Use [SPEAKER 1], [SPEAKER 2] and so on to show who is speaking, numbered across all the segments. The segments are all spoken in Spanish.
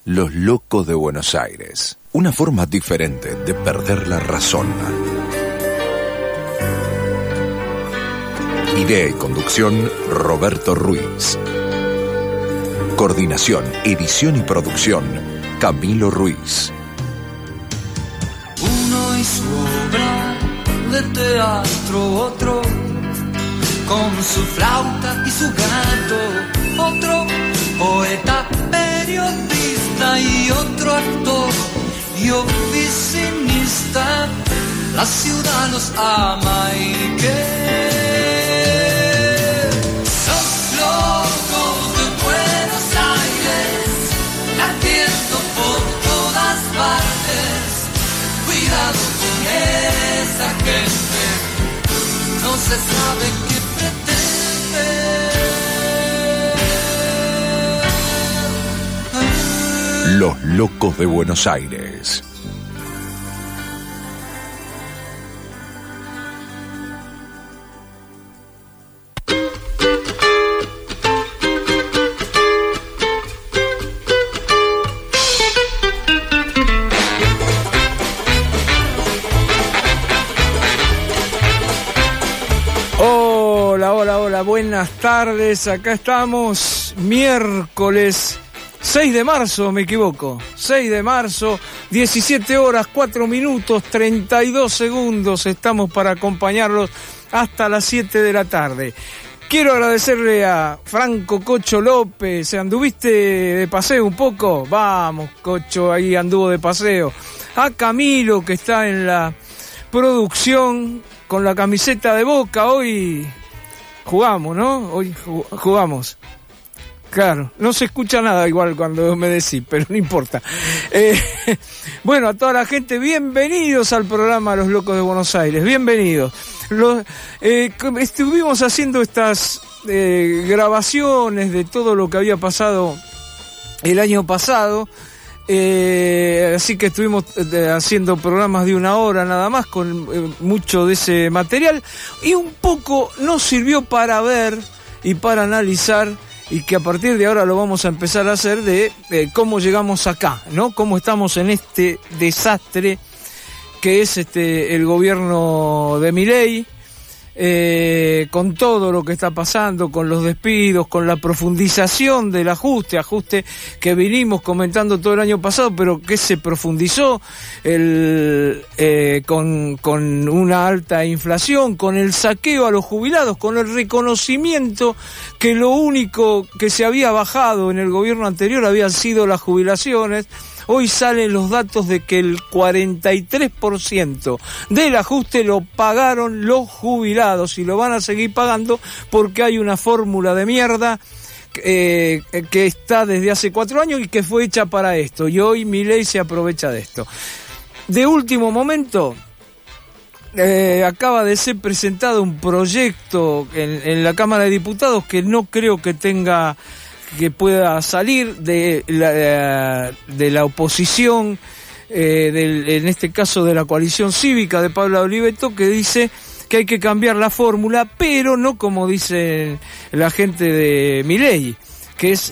[SPEAKER 1] Los Locos de Buenos Aires. Una forma diferente de perder la razón. Idea y conducción, Roberto Ruiz. Coordinación, edición y producción, Camilo Ruiz.
[SPEAKER 2] Uno y su obra de teatro, otro con su flauta y su gato, otro poeta, periodista y otro actor y oficinista. La ciudad los ama y que los locos de Buenos Aires latiendo por todas partes. Cuidado con esa gente, no se sabe qué pretende.
[SPEAKER 1] Los Locos de Buenos Aires.
[SPEAKER 3] Hola, buenas tardes, acá estamos, miércoles 6 de marzo, me equivoco, 6 de marzo, 17 horas, 4 minutos, 32 segundos, estamos para acompañarlos hasta las 7 de la tarde. Quiero agradecerle a Franco Cocho López, ¿anduviste de paseo un poco? Vamos, Cocho, ahí anduvo de paseo. A Camilo, que está en la producción con la camiseta de Boca, hoy jugamos, ¿no? Hoy jugamos. Claro, no se escucha nada igual cuando me decís, pero no importa. Bueno, a toda la gente, bienvenidos al programa Los Locos de Buenos Aires, bienvenidos. Estuvimos haciendo estas grabaciones de todo lo que había pasado el año pasado, así que estuvimos haciendo programas de 1 hora nada más con mucho de ese material y un poco nos sirvió para ver y para analizar, y que a partir de ahora lo vamos a empezar a hacer, de cómo llegamos acá, ¿no? Cómo estamos en este desastre que es el gobierno de Milei, con todo lo que está pasando, con los despidos, con la profundización del ajuste que vinimos comentando todo el año pasado, pero que se profundizó con una alta inflación, con el saqueo a los jubilados, con el reconocimiento que lo único que se había bajado en el gobierno anterior habían sido las jubilaciones. Hoy salen los datos de que el 43% del ajuste lo pagaron los jubilados y lo van a seguir pagando porque hay una fórmula de mierda que está desde hace 4 años y que fue hecha para esto. Y hoy Milei se aprovecha de esto. De último momento, acaba de ser presentado un proyecto en la Cámara de Diputados que no creo que pueda salir de la oposición, en este caso de la coalición cívica de Pablo Oliveto, que dice que hay que cambiar la fórmula, pero no como dice la gente de Milei, que es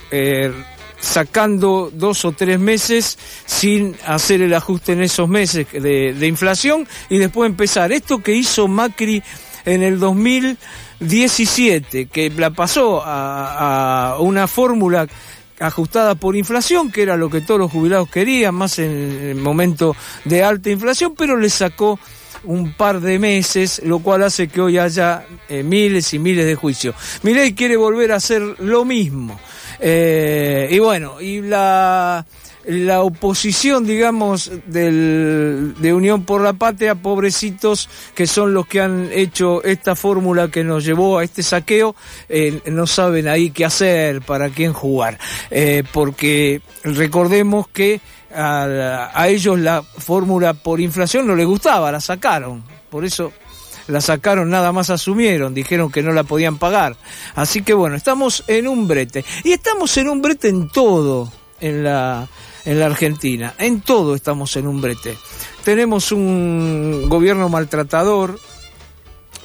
[SPEAKER 3] sacando 2 o 3 meses sin hacer el ajuste en esos meses de inflación y después empezar. Esto que hizo Macri en el 2017, que la pasó a una fórmula ajustada por inflación, que era lo que todos los jubilados querían, más en el momento de alta inflación, pero le sacó un par de meses, lo cual hace que hoy haya miles y miles de juicios. Milei quiere volver a hacer lo mismo. Y bueno, y la oposición, digamos, de Unión por la Patria, pobrecitos, que son los que han hecho esta fórmula que nos llevó a este saqueo, no saben ahí qué hacer, para quién jugar, porque recordemos que a ellos la fórmula por inflación no les gustaba, la sacaron, por eso la sacaron, nada más asumieron, dijeron que no la podían pagar. Así que bueno, estamos en un brete, y estamos en un brete en todo, en la Argentina, en todo estamos en un brete. Tenemos un gobierno maltratador,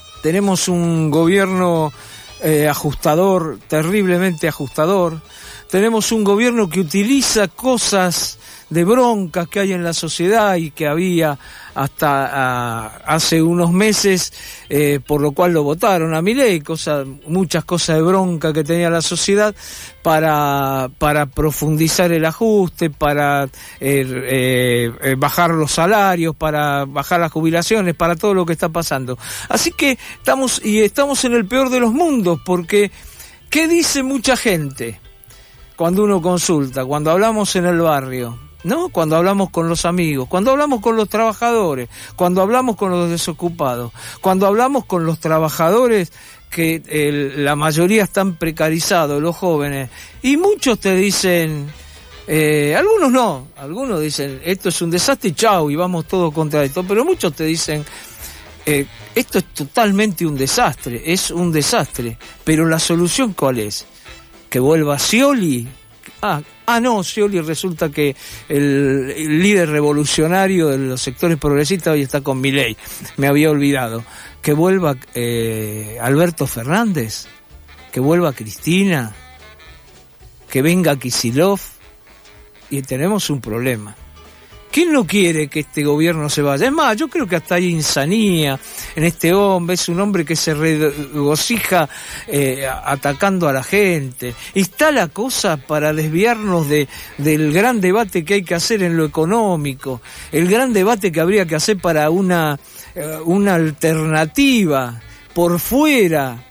[SPEAKER 3] tenemos un gobierno ajustador, terriblemente ajustador, tenemos un gobierno que utiliza cosas de broncas que hay en la sociedad y que había hasta hace unos meses, por lo cual lo votaron a Milei, muchas cosas de bronca que tenía la sociedad para profundizar el ajuste, para bajar los salarios, para bajar las jubilaciones, para todo lo que está pasando. Así que estamos en el peor de los mundos, porque ¿qué dice mucha gente cuando uno consulta, cuando hablamos en el barrio? ¿No? Cuando hablamos con los amigos, cuando hablamos con los trabajadores, cuando hablamos con los desocupados, cuando hablamos con los trabajadores que la mayoría están precarizados, los jóvenes, y muchos te dicen, algunos no, algunos dicen esto es un desastre y chau, y vamos todos contra esto, pero muchos te dicen esto es totalmente un desastre, pero la solución ¿cuál es? ¿Que vuelva Scioli? No, Scioli resulta que el líder revolucionario de los sectores progresistas hoy está con Milei, me había olvidado. Que vuelva Alberto Fernández, que vuelva Cristina, que venga Kicillof, y tenemos un problema. ¿Quién no quiere que este gobierno se vaya? Es más, yo creo que hasta hay insanía en este hombre, es un hombre que se regocija atacando a la gente. Y está la cosa para desviarnos del gran debate que hay que hacer en lo económico, el gran debate que habría que hacer para una alternativa por fuera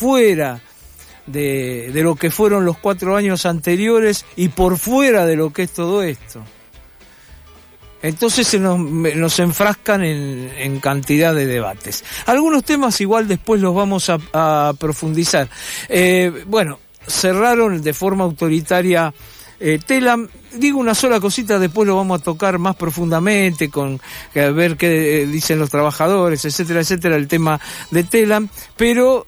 [SPEAKER 3] de lo que fueron los 4 años anteriores y por fuera de lo que es todo esto. Entonces nos enfrascan en cantidad de debates. Algunos temas igual después los vamos a profundizar. Cerraron de forma autoritaria Telam. Digo una sola cosita, después lo vamos a tocar más profundamente a ver qué dicen los trabajadores, etcétera, etcétera, el tema de Telam. Pero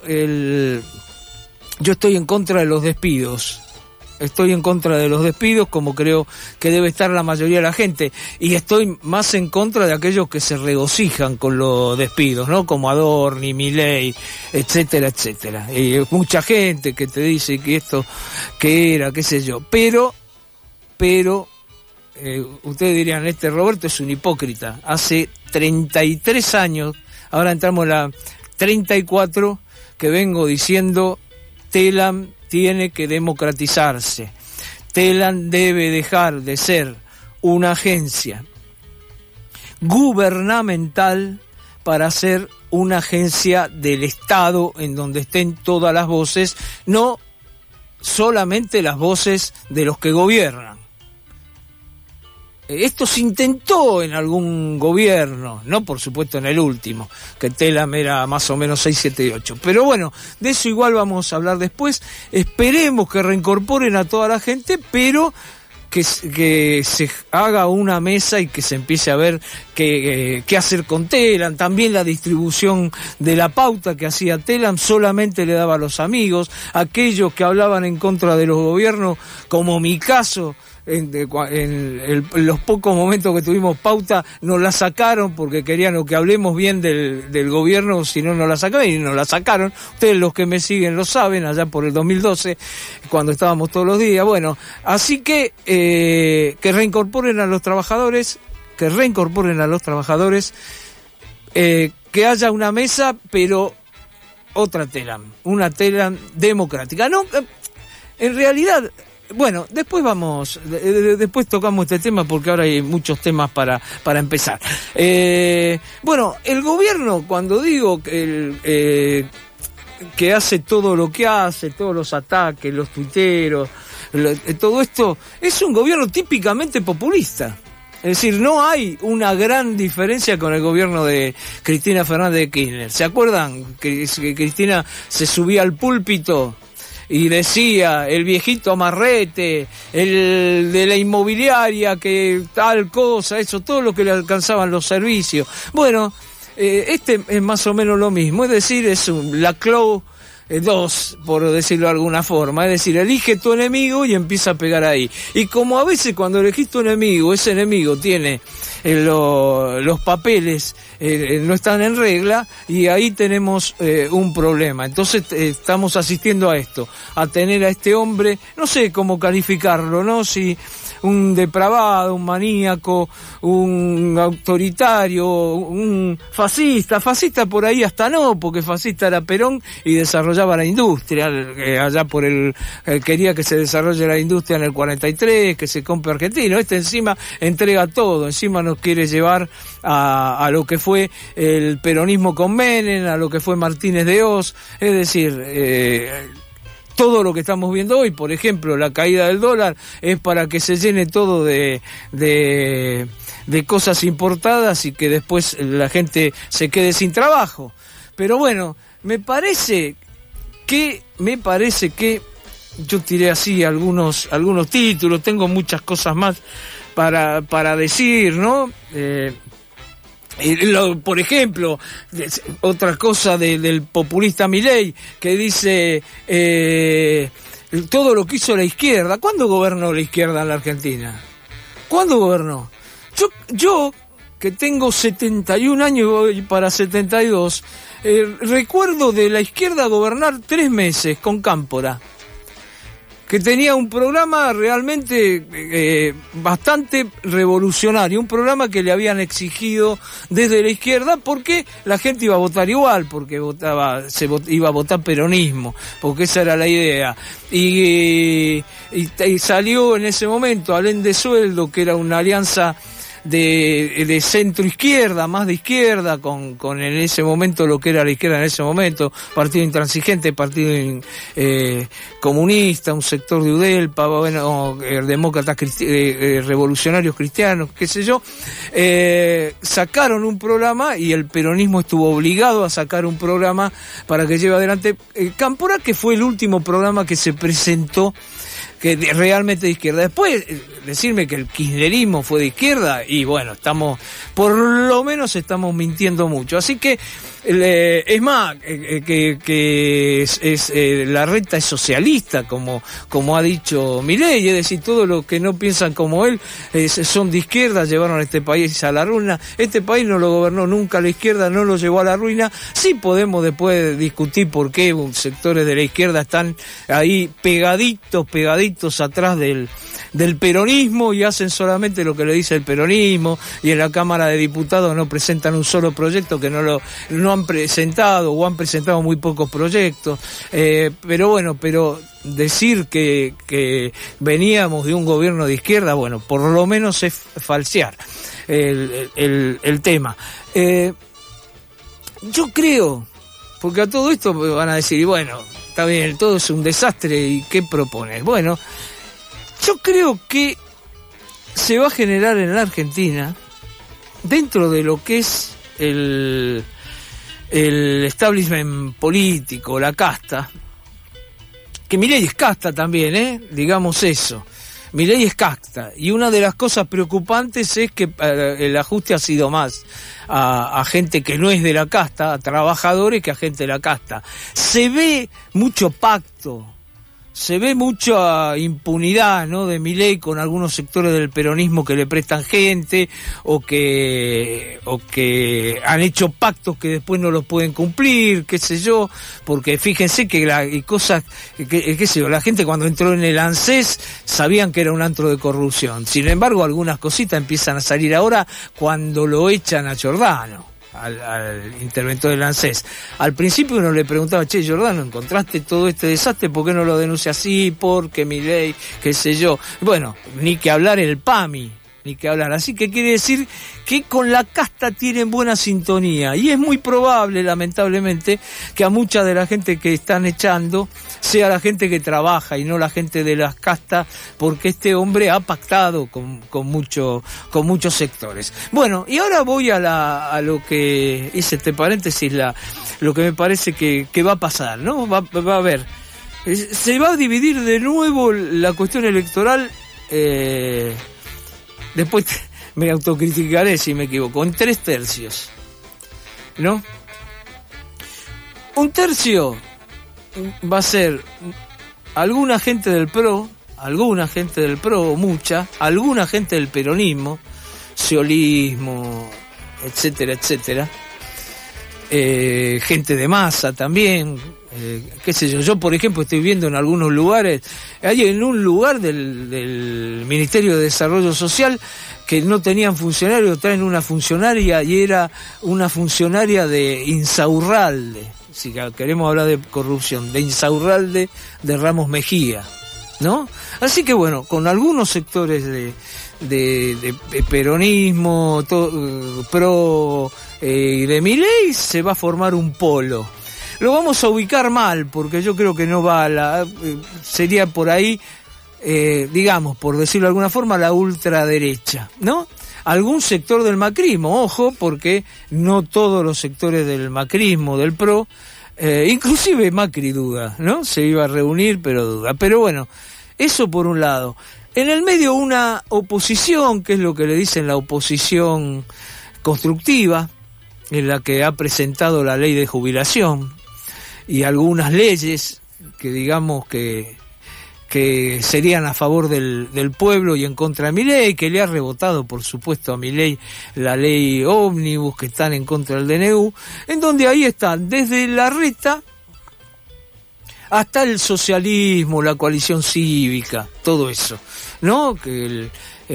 [SPEAKER 3] yo estoy en contra de los despidos. Estoy en contra de los despidos, como creo que debe estar la mayoría de la gente, y estoy más en contra de aquellos que se regocijan con los despidos, ¿no? Como Adorni, Milei, etcétera, etcétera. Mucha gente que te dice que esto, que era, qué sé yo, pero ustedes dirían, Roberto es un hipócrita. Hace 33 años, ahora entramos en la 34, que vengo diciendo, Telam tiene que democratizarse. Telam debe dejar de ser una agencia gubernamental para ser una agencia del Estado en donde estén todas las voces, no solamente las voces de los que gobiernan. Esto se intentó en algún gobierno, no por supuesto en el último, que Telam era más o menos 6, 7 y 8. Pero bueno, de eso igual vamos a hablar después. Esperemos que reincorporen a toda la gente, pero que se haga una mesa y que se empiece a ver qué hacer con Telam. También la distribución de la pauta que hacía Telam solamente le daba a los amigos, aquellos que hablaban en contra de los gobiernos, como mi caso. En los pocos momentos que tuvimos pauta nos la sacaron porque querían que hablemos bien del gobierno, si no nos la sacaban, y nos la sacaron. Ustedes los que me siguen lo saben, allá por el 2012, cuando estábamos todos los días. Bueno, así que reincorporen a los trabajadores, que haya una mesa, pero otra Telam, una Telam democrática. No, en realidad. Bueno, después tocamos este tema porque ahora hay muchos temas para empezar. El gobierno, cuando digo que hace todo lo que hace, todos los ataques, los tuiteros, todo esto, es un gobierno típicamente populista. Es decir, no hay una gran diferencia con el gobierno de Cristina Fernández de Kirchner. ¿Se acuerdan que Cristina se subía al púlpito y decía, el viejito amarrete, el de la inmobiliaria, que tal cosa, eso, todo lo que le alcanzaban los servicios? Bueno, este es más o menos lo mismo, es decir, es la Clau 2, por decirlo de alguna forma, es decir, elige tu enemigo y empieza a pegar ahí. Y como a veces cuando elegís tu enemigo, ese enemigo tiene los papeles no están en regla, y ahí tenemos un problema. Entonces estamos asistiendo a esto, a tener a este hombre, no sé cómo calificarlo, ¿no? Si un depravado, un maníaco, un autoritario, un fascista por ahí hasta no, porque fascista era Perón y desarrollaba la industria, allá por quería que se desarrolle la industria en el 43, que se compre argentino. Encima entrega todo, encima nos quiere llevar a lo que fue el peronismo con Menem, a lo que fue Martínez de Oz, es decir, todo lo que estamos viendo hoy, por ejemplo, la caída del dólar, es para que se llene todo de cosas importadas y que después la gente se quede sin trabajo. Pero bueno, me parece que yo tiré así algunos títulos, tengo muchas cosas más para decir, ¿no? Por ejemplo, otra cosa del populista Milei, que dice todo lo que hizo la izquierda. ¿Cuándo gobernó la izquierda en la Argentina? ¿Cuándo gobernó? Yo que tengo 71 años y voy para 72, recuerdo de la izquierda gobernar 3 meses con Cámpora, que tenía un programa realmente bastante revolucionario, un programa que le habían exigido desde la izquierda porque la gente iba a votar igual, porque iba a votar peronismo, porque esa era la idea. Y salió en ese momento Alén de Sueldo, que era una alianza de centro izquierda, más de izquierda, con en ese momento lo que era la izquierda en ese momento, partido intransigente, partido comunista, un sector de UDELPA, bueno, demócratas revolucionarios cristianos, qué sé yo, sacaron un programa y el peronismo estuvo obligado a sacar un programa para que lleve adelante Cámpora, que fue el último programa que se presentó que realmente de izquierda. Después, decirme que el kirchnerismo fue de izquierda, y bueno, por lo menos estamos mintiendo mucho. Así que, es más, la reta es socialista, como ha dicho Milei, es decir, todos los que no piensan como él son de izquierda, llevaron a este país a la ruina. Este país no lo gobernó nunca la izquierda, no lo llevó a la ruina. Sí podemos después discutir por qué sectores de la izquierda están ahí pegaditos atrás del peronismo y hacen solamente lo que le dice el peronismo, y en la Cámara de Diputados no presentan un solo proyecto, que no han presentado, o han presentado muy pocos proyectos, pero bueno, decir que veníamos de un gobierno de izquierda, bueno, por lo menos es falsear el tema. Yo creo, porque a todo esto me van a decir, y bueno, está bien, todo es un desastre, ¿y qué propones? Bueno, yo creo que se va a generar en la Argentina, dentro de lo que es el establishment político, la casta, que Milei es casta también, digamos eso. Milei es casta, y una de las cosas preocupantes es que el ajuste ha sido más a gente que no es de la casta, a trabajadores, que a gente de la casta. Se ve mucho pacto, se ve mucha impunidad, ¿no?, de Milei con algunos sectores del peronismo que le prestan gente, o que han hecho pactos que después no los pueden cumplir, qué sé yo, porque fíjense que qué sé yo, la gente cuando entró en el ANSES sabían que era un antro de corrupción. Sin embargo, algunas cositas empiezan a salir ahora cuando lo echan a Giordano, al interventor del ANSES. Al principio uno le preguntaba, che, Giordano, ¿encontraste todo este desastre? ¿Por qué no lo denuncia así? Porque Milei, qué sé yo. Bueno, ni que hablar el PAMI, ni que hablar. Así que quiere decir que con la casta tienen buena sintonía, y es muy probable, lamentablemente, que a mucha de la gente que están echando sea la gente que trabaja y no la gente de las castas, porque este hombre ha pactado con muchos sectores. Bueno, y ahora voy a lo que hice este paréntesis, lo que me parece que va a pasar, ¿no? Va a haber, se va a dividir de nuevo la cuestión electoral, después me autocriticaré si me equivoco, en 3 tercios, ¿no? Un tercio va a ser alguna gente del PRO, o mucha, alguna gente del peronismo, socialismo, etcétera, etcétera. Gente de masa también, qué sé yo, por ejemplo estoy viendo en algunos lugares, hay en un lugar del Ministerio de Desarrollo Social que no tenían funcionarios, traen una funcionaria y era una funcionaria de Insaurralde, si queremos hablar de corrupción, de Insaurralde de Ramos Mejía, ¿no? Así que bueno, con algunos sectores de peronismo, pro y de Milei se va a formar un polo. Lo vamos a ubicar mal, porque yo creo que no va sería por ahí, digamos, por decirlo de alguna forma, la ultraderecha, ¿no? Algún sector del macrismo, ojo, porque no todos los sectores del macrismo, del PRO, inclusive Macri duda, ¿no? Se iba a reunir, pero duda. Pero bueno, eso por un lado. En el medio una oposición, que es lo que le dicen la oposición constructiva, en la que ha presentado la ley de jubilación y algunas leyes que digamos que serían a favor del pueblo y en contra de Milei, que le ha rebotado por supuesto a Milei la ley ómnibus, que están en contra del DNU, en donde ahí están desde Larreta hasta el socialismo, la coalición cívica, todo eso, ¿no? Que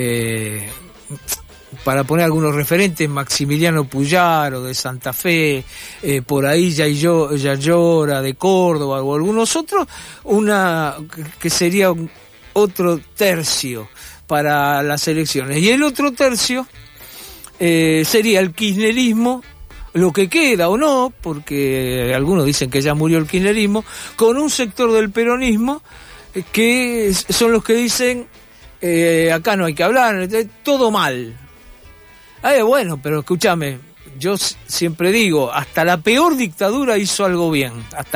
[SPEAKER 3] para poner algunos referentes, Maximiliano Puyaro de Santa Fe, por ahí Yayora de Córdoba o algunos otros, que sería otro tercio para las elecciones. Y el otro tercio sería el kirchnerismo, lo que queda o no, porque algunos dicen que ya murió el kirchnerismo, con un sector del peronismo que son los que dicen acá no hay que hablar, todo mal. Bueno, pero escúchame, yo siempre digo, hasta la peor dictadura hizo algo bien,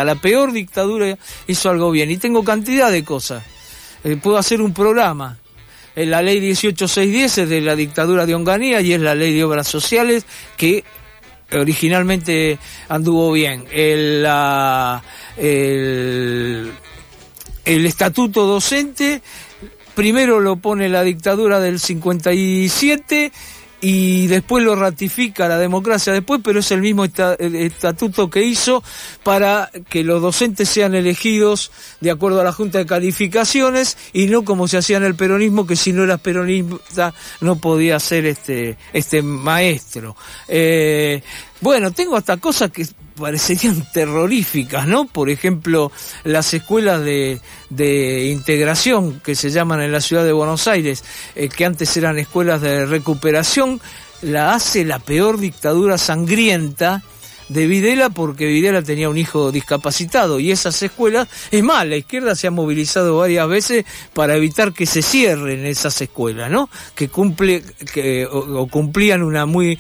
[SPEAKER 3] y tengo cantidad de cosas, puedo hacer un programa. La ley 18610 es de la dictadura de Onganía y es la ley de obras sociales que originalmente anduvo bien. El estatuto docente primero lo pone la dictadura del 57 y después lo ratifica la democracia después, pero es el mismo estatuto que hizo para que los docentes sean elegidos de acuerdo a la Junta de Calificaciones y no como se hacía en el peronismo, que si no eras peronista no podía ser este maestro. Bueno, tengo hasta cosas que parecerían terroríficas, ¿no? Por ejemplo, las escuelas de integración que se llaman en la ciudad de Buenos Aires, que antes eran escuelas de recuperación, la hace la peor dictadura sangrienta de Videla, porque Videla tenía un hijo discapacitado, y esas escuelas, es más, la izquierda se ha movilizado varias veces para evitar que se cierren esas escuelas, ¿no? Que cumplían una muy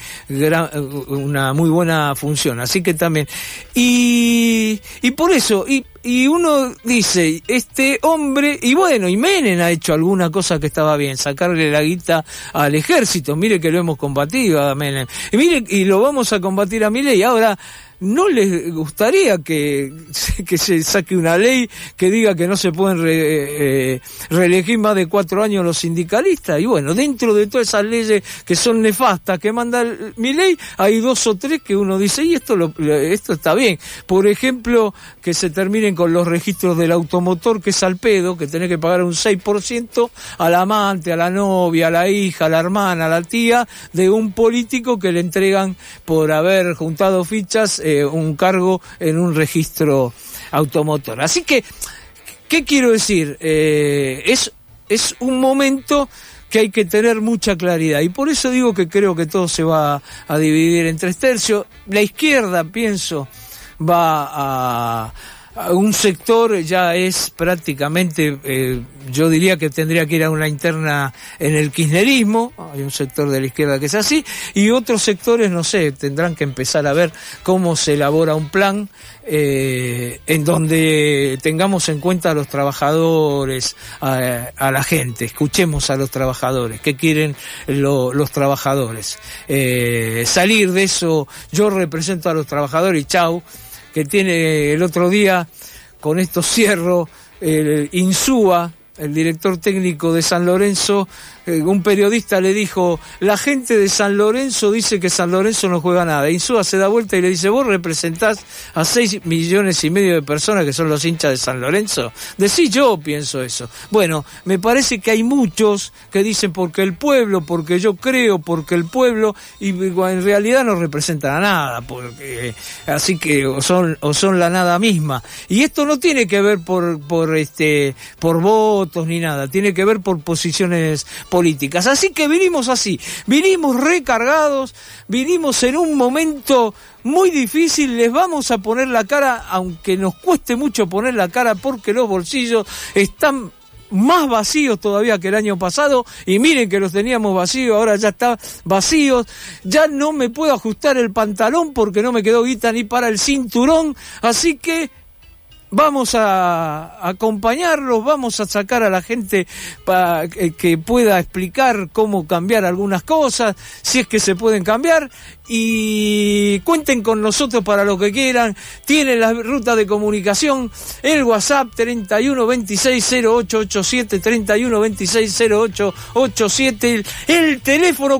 [SPEAKER 3] buena función, así que también, y por eso, y uno dice, este hombre, y bueno, y Menem ha hecho alguna cosa que estaba bien, sacarle la guita al ejército, mire que lo hemos combatido a Menem, y mire, y lo vamos a combatir a Milei. Ahora, ¿no les gustaría que se saque una ley que diga que no se pueden reelegir más de 4 años los sindicalistas? Y bueno, dentro de todas esas leyes que son nefastas que manda Milei, hay 2 o 3 que uno dice, y esto está bien. Por ejemplo, que se terminen con los registros del automotor, que es al pedo, que tenés que pagar un 6% al amante, a la novia, a la hija, a la hermana, a la tía de un político que le entregan por haber juntado fichas un cargo en un registro automotor. Así que, ¿qué quiero decir? Es un momento que hay que tener mucha claridad, y por eso digo que creo que todo se va a dividir en 3 tercios. La izquierda, pienso, va a un sector ya es prácticamente, yo diría que tendría que ir a una interna en el kirchnerismo, hay un sector de la izquierda que es así, y otros sectores, no sé, tendrán que empezar a ver cómo se elabora un plan en donde tengamos en cuenta a los trabajadores, a la gente, escuchemos a los trabajadores, qué quieren los trabajadores, salir de eso, yo represento a los trabajadores y chau, que tiene el otro día, con esto cierro, el Insúa, el director técnico de San Lorenzo, un periodista le dijo: la gente de San Lorenzo dice que San Lorenzo no juega nada. Insúa se da vuelta y le dice: ¿vos representás a 6,5 millones de personas que son los hinchas de San Lorenzo? Decís: yo pienso eso. Bueno, me parece que hay muchos que dicen porque el pueblo, porque yo creo, porque el pueblo, y en realidad no representan a nada, porque así que o son la nada misma. Y esto no tiene que ver por votos ni nada, tiene que ver por posiciones políticas. Así que vinimos recargados, vinimos en un momento muy difícil, les vamos a poner la cara, aunque nos cueste mucho poner la cara porque los bolsillos están más vacíos todavía que el año pasado, y miren que los teníamos vacíos, ahora ya está vacíos, ya no me puedo ajustar el pantalón porque no me quedó guita ni para el cinturón, así que vamos a acompañarlos, vamos a sacar a la gente para que pueda explicar cómo cambiar algunas cosas, si es que se pueden cambiar, y cuenten con nosotros para lo que quieran. Tienen la ruta de comunicación, el WhatsApp 31260887, 31260887, el teléfono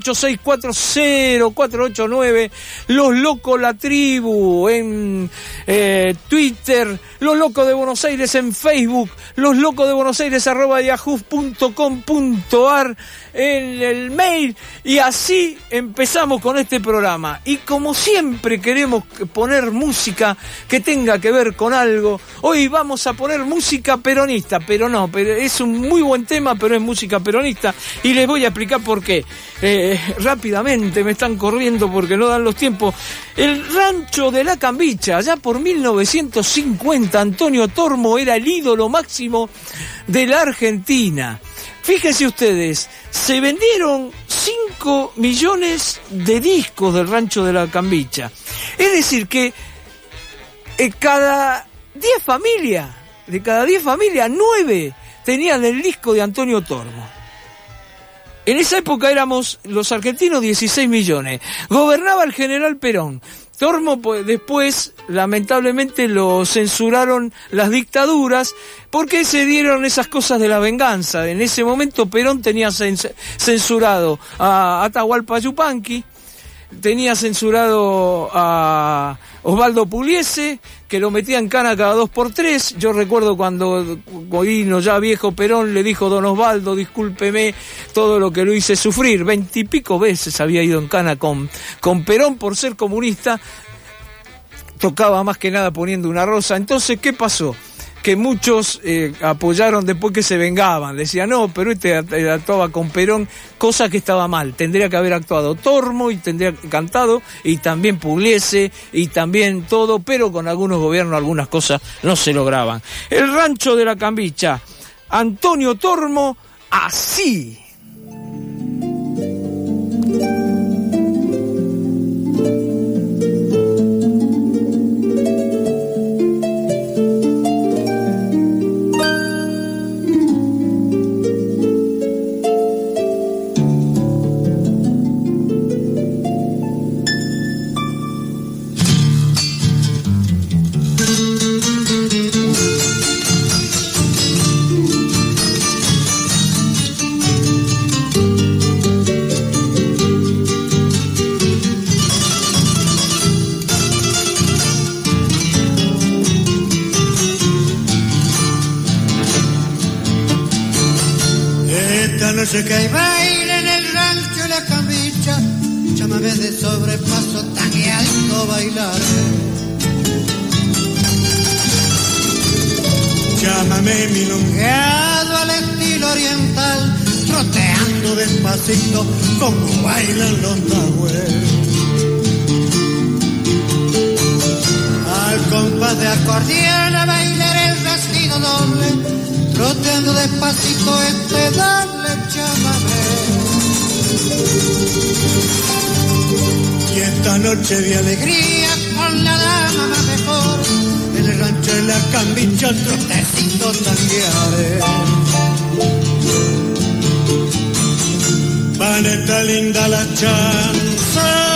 [SPEAKER 3] 48640489, Los Locos La Tribu en Twitter, Los Locos de Buenos Aires en Facebook, Los Locos de Buenos Aires @yahoo.com.ar en el mail, y así empezamos con este programa. Y como siempre queremos poner música que tenga que ver con algo. Hoy vamos a poner música peronista, pero es un muy buen tema, pero es música peronista, y les voy a explicar por qué. Rápidamente, me están corriendo porque no dan los tiempos. El Rancho de la Cambicha, allá por 1950, Antonio Tormo era el ídolo máximo de la Argentina. Fíjense ustedes, se vendieron 5 millones de discos del Rancho de la Cambicha. Es decir que cada 10 familias, 9 tenían el disco de Antonio Tormo. En esa época éramos los argentinos 16 millones. Gobernaba el general Perón. Tormo, pues, después, lamentablemente, lo censuraron las dictaduras porque se dieron esas cosas de la venganza. En ese momento Perón tenía censurado a Atahualpa Yupanqui, tenía censurado a Osvaldo Pugliese, que lo metía en cana cada 2 por 3. Yo recuerdo cuando vino ya viejo Perón, le dijo: don Osvaldo, discúlpeme todo lo que lo hice sufrir. 20 y pico veces había ido en cana con Perón por ser comunista. Tocaba más que nada poniendo una rosa. Entonces, ¿qué pasó? Que muchos apoyaron después, que se vengaban. Decían: no, pero actuaba con Perón, cosa que estaba mal. Tendría que haber actuado Tormo y tendría cantado, y también Pugliese, y también todo, pero con algunos gobiernos algunas cosas no se lograban. El Rancho de la Cambicha, Antonio Tormo, así.
[SPEAKER 4] Noche que hay baile en el Rancho de la Cambicha, llámame de sobrepaso tan alto bailar. Llámame milongueado al estilo oriental, troteando despacito como bailan los nahuel. Al compás de acordeón a bailar el vestido doble, troteando despacito dale, llámame. Y esta noche de alegría con la dama más mejor, en el Rancho de la Cambicha el trotecito tanguearé. Paneta linda la chanza,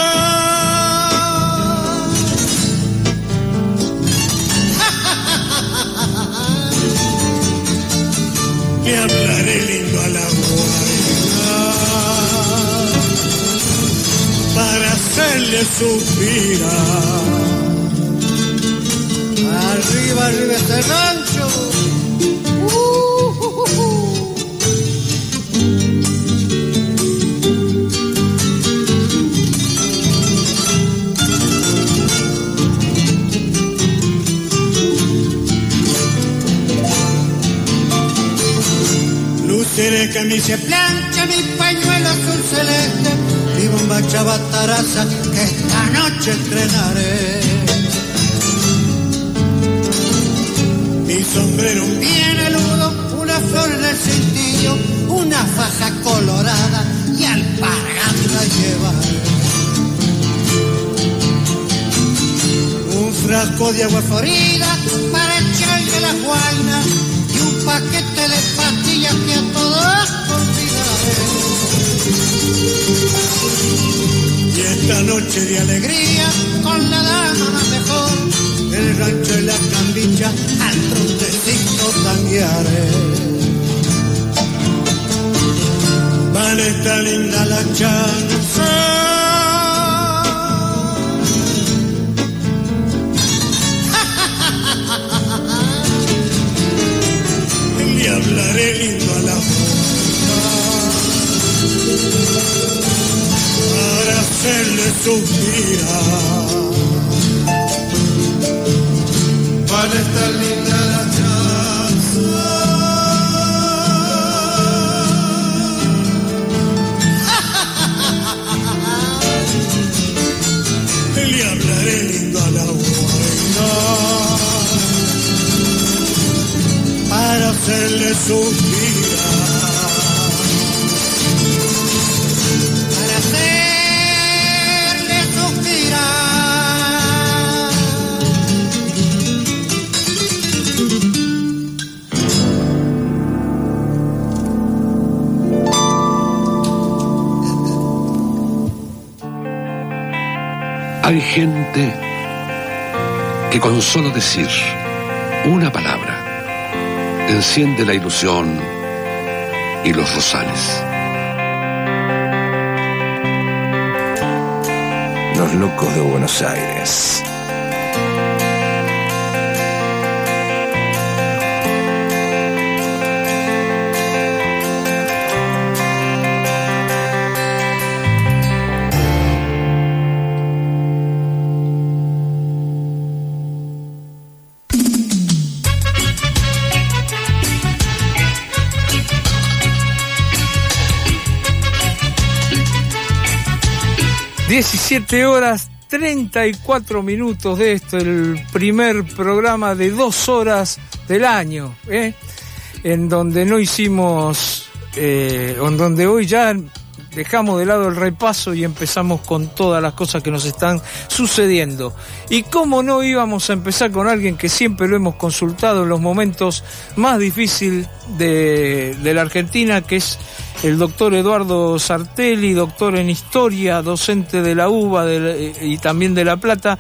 [SPEAKER 4] hacerle suspirar. Arriba, arriba este rancho. Luceré camisa plancha, mi pañuelo azul celeste, mi bomba chavataraza que esta noche estrenaré. Mi sombrero bien aludo, una flor en el cintillo, una faja colorada y alpargata llevaré. Un frasco de agua florida para echarle la guaina y un paquete de pastillas que a todos olvidaré. Y esta noche de alegría con la dama más mejor, el rancho y la cambicha al trontecito tanguearé. Vale, está linda la chanza. Le hablaré lindo a la boca para hacerle suspirar. Vale, está linda la chanza. Le hablaré lindo a la buena para hacerle suspirar. Para hacerle suspirar.
[SPEAKER 5] Hay gente que con solo decir una palabra enciende la ilusión y los rosales.
[SPEAKER 1] Los locos de Buenos Aires.
[SPEAKER 3] horas 34 minutos de esto, el primer programa de 2 horas del año, en donde no hicimos, en donde hoy ya dejamos de lado el repaso y empezamos con todas las cosas que nos están sucediendo. Y cómo no íbamos a empezar con alguien que siempre lo hemos consultado en los momentos más difíciles de la Argentina, que es el doctor Eduardo Sartelli, doctor en Historia, docente de la UBA y también de La Plata,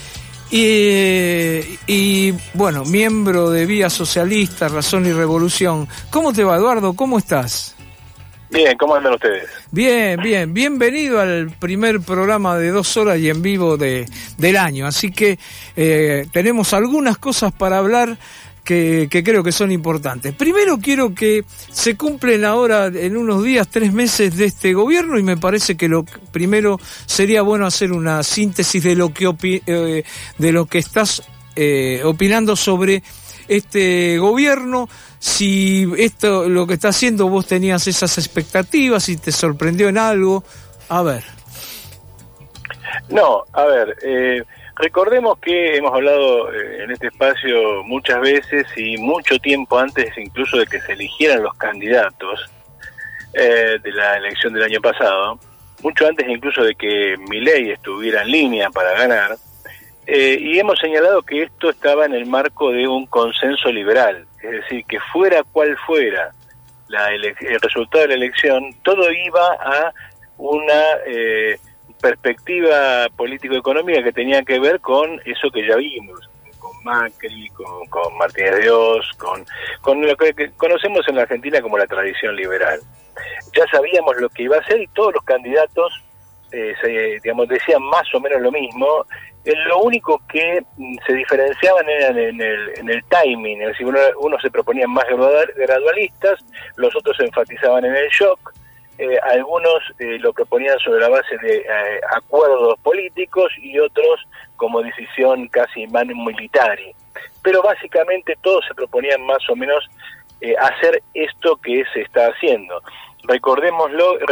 [SPEAKER 3] y bueno, miembro de Vía Socialista, Razón y Revolución. ¿Cómo te va, Eduardo? ¿Cómo estás?
[SPEAKER 6] Bien, ¿cómo andan ustedes?
[SPEAKER 3] Bien, bien. Bienvenido al primer programa de 2 horas y en vivo del año. Así que tenemos algunas cosas para hablar que creo que son importantes. Primero quiero que se cumplen ahora en unos días 3 meses de este gobierno y me parece que lo primero sería bueno hacer una síntesis de lo que estás opinando sobre este gobierno. Si esto lo que está haciendo vos tenías esas expectativas, si te sorprendió en algo. A ver.
[SPEAKER 6] No, a ver, recordemos que hemos hablado en este espacio muchas veces y mucho tiempo antes incluso de que se eligieran los candidatos de la elección del año pasado, mucho antes incluso de que Milei estuviera en línea para ganar, y hemos señalado que esto estaba en el marco de un consenso liberal, es decir, que fuera cual fuera el resultado de la elección, todo iba a una perspectiva político-económica que tenía que ver con eso que ya vimos, con Macri, con Martínez de Oz, con lo que conocemos en la Argentina como la tradición liberal. Ya sabíamos lo que iba a ser y todos los candidatos decían más o menos lo mismo. Lo único que se diferenciaban era en el timing, es decir, unos se proponían más gradualistas, los otros se enfatizaban en el shock, algunos lo proponían sobre la base de acuerdos políticos y otros como decisión casi manum militari. Pero básicamente todos se proponían más o menos hacer esto que se está haciendo. Recordemos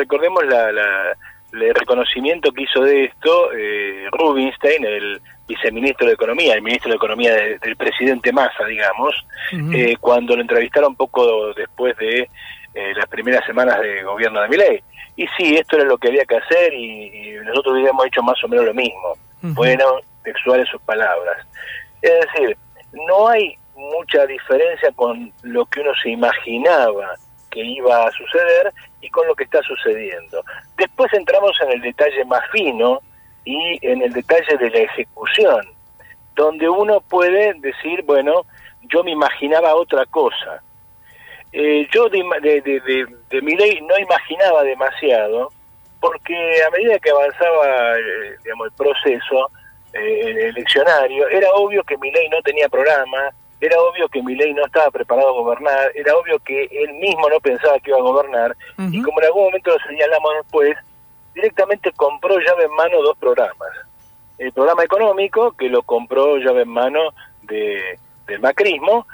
[SPEAKER 6] el reconocimiento que hizo de esto Rubinstein, el viceministro de Economía, el ministro de Economía del presidente Massa, digamos, cuando lo entrevistaron poco después de las primeras semanas de gobierno de Milei. Y sí, esto era lo que había que hacer y nosotros habíamos hecho más o menos lo mismo. Fueron textuales sus palabras. Es decir, no hay mucha diferencia con lo que uno se imaginaba que iba a suceder y con lo que está sucediendo. Después entramos en el detalle más fino y en el detalle de la ejecución, donde uno puede decir, bueno, yo me imaginaba otra cosa. Yo de Milei no imaginaba demasiado, porque a medida que avanzaba el proceso eleccionario, era obvio que Milei no tenía programa, era obvio que Milei no estaba preparado a gobernar, era obvio que él mismo no pensaba que iba a gobernar, y como en algún momento lo señalamos después, directamente compró llave en mano dos programas. El programa económico, que lo compró llave en mano del macrismo,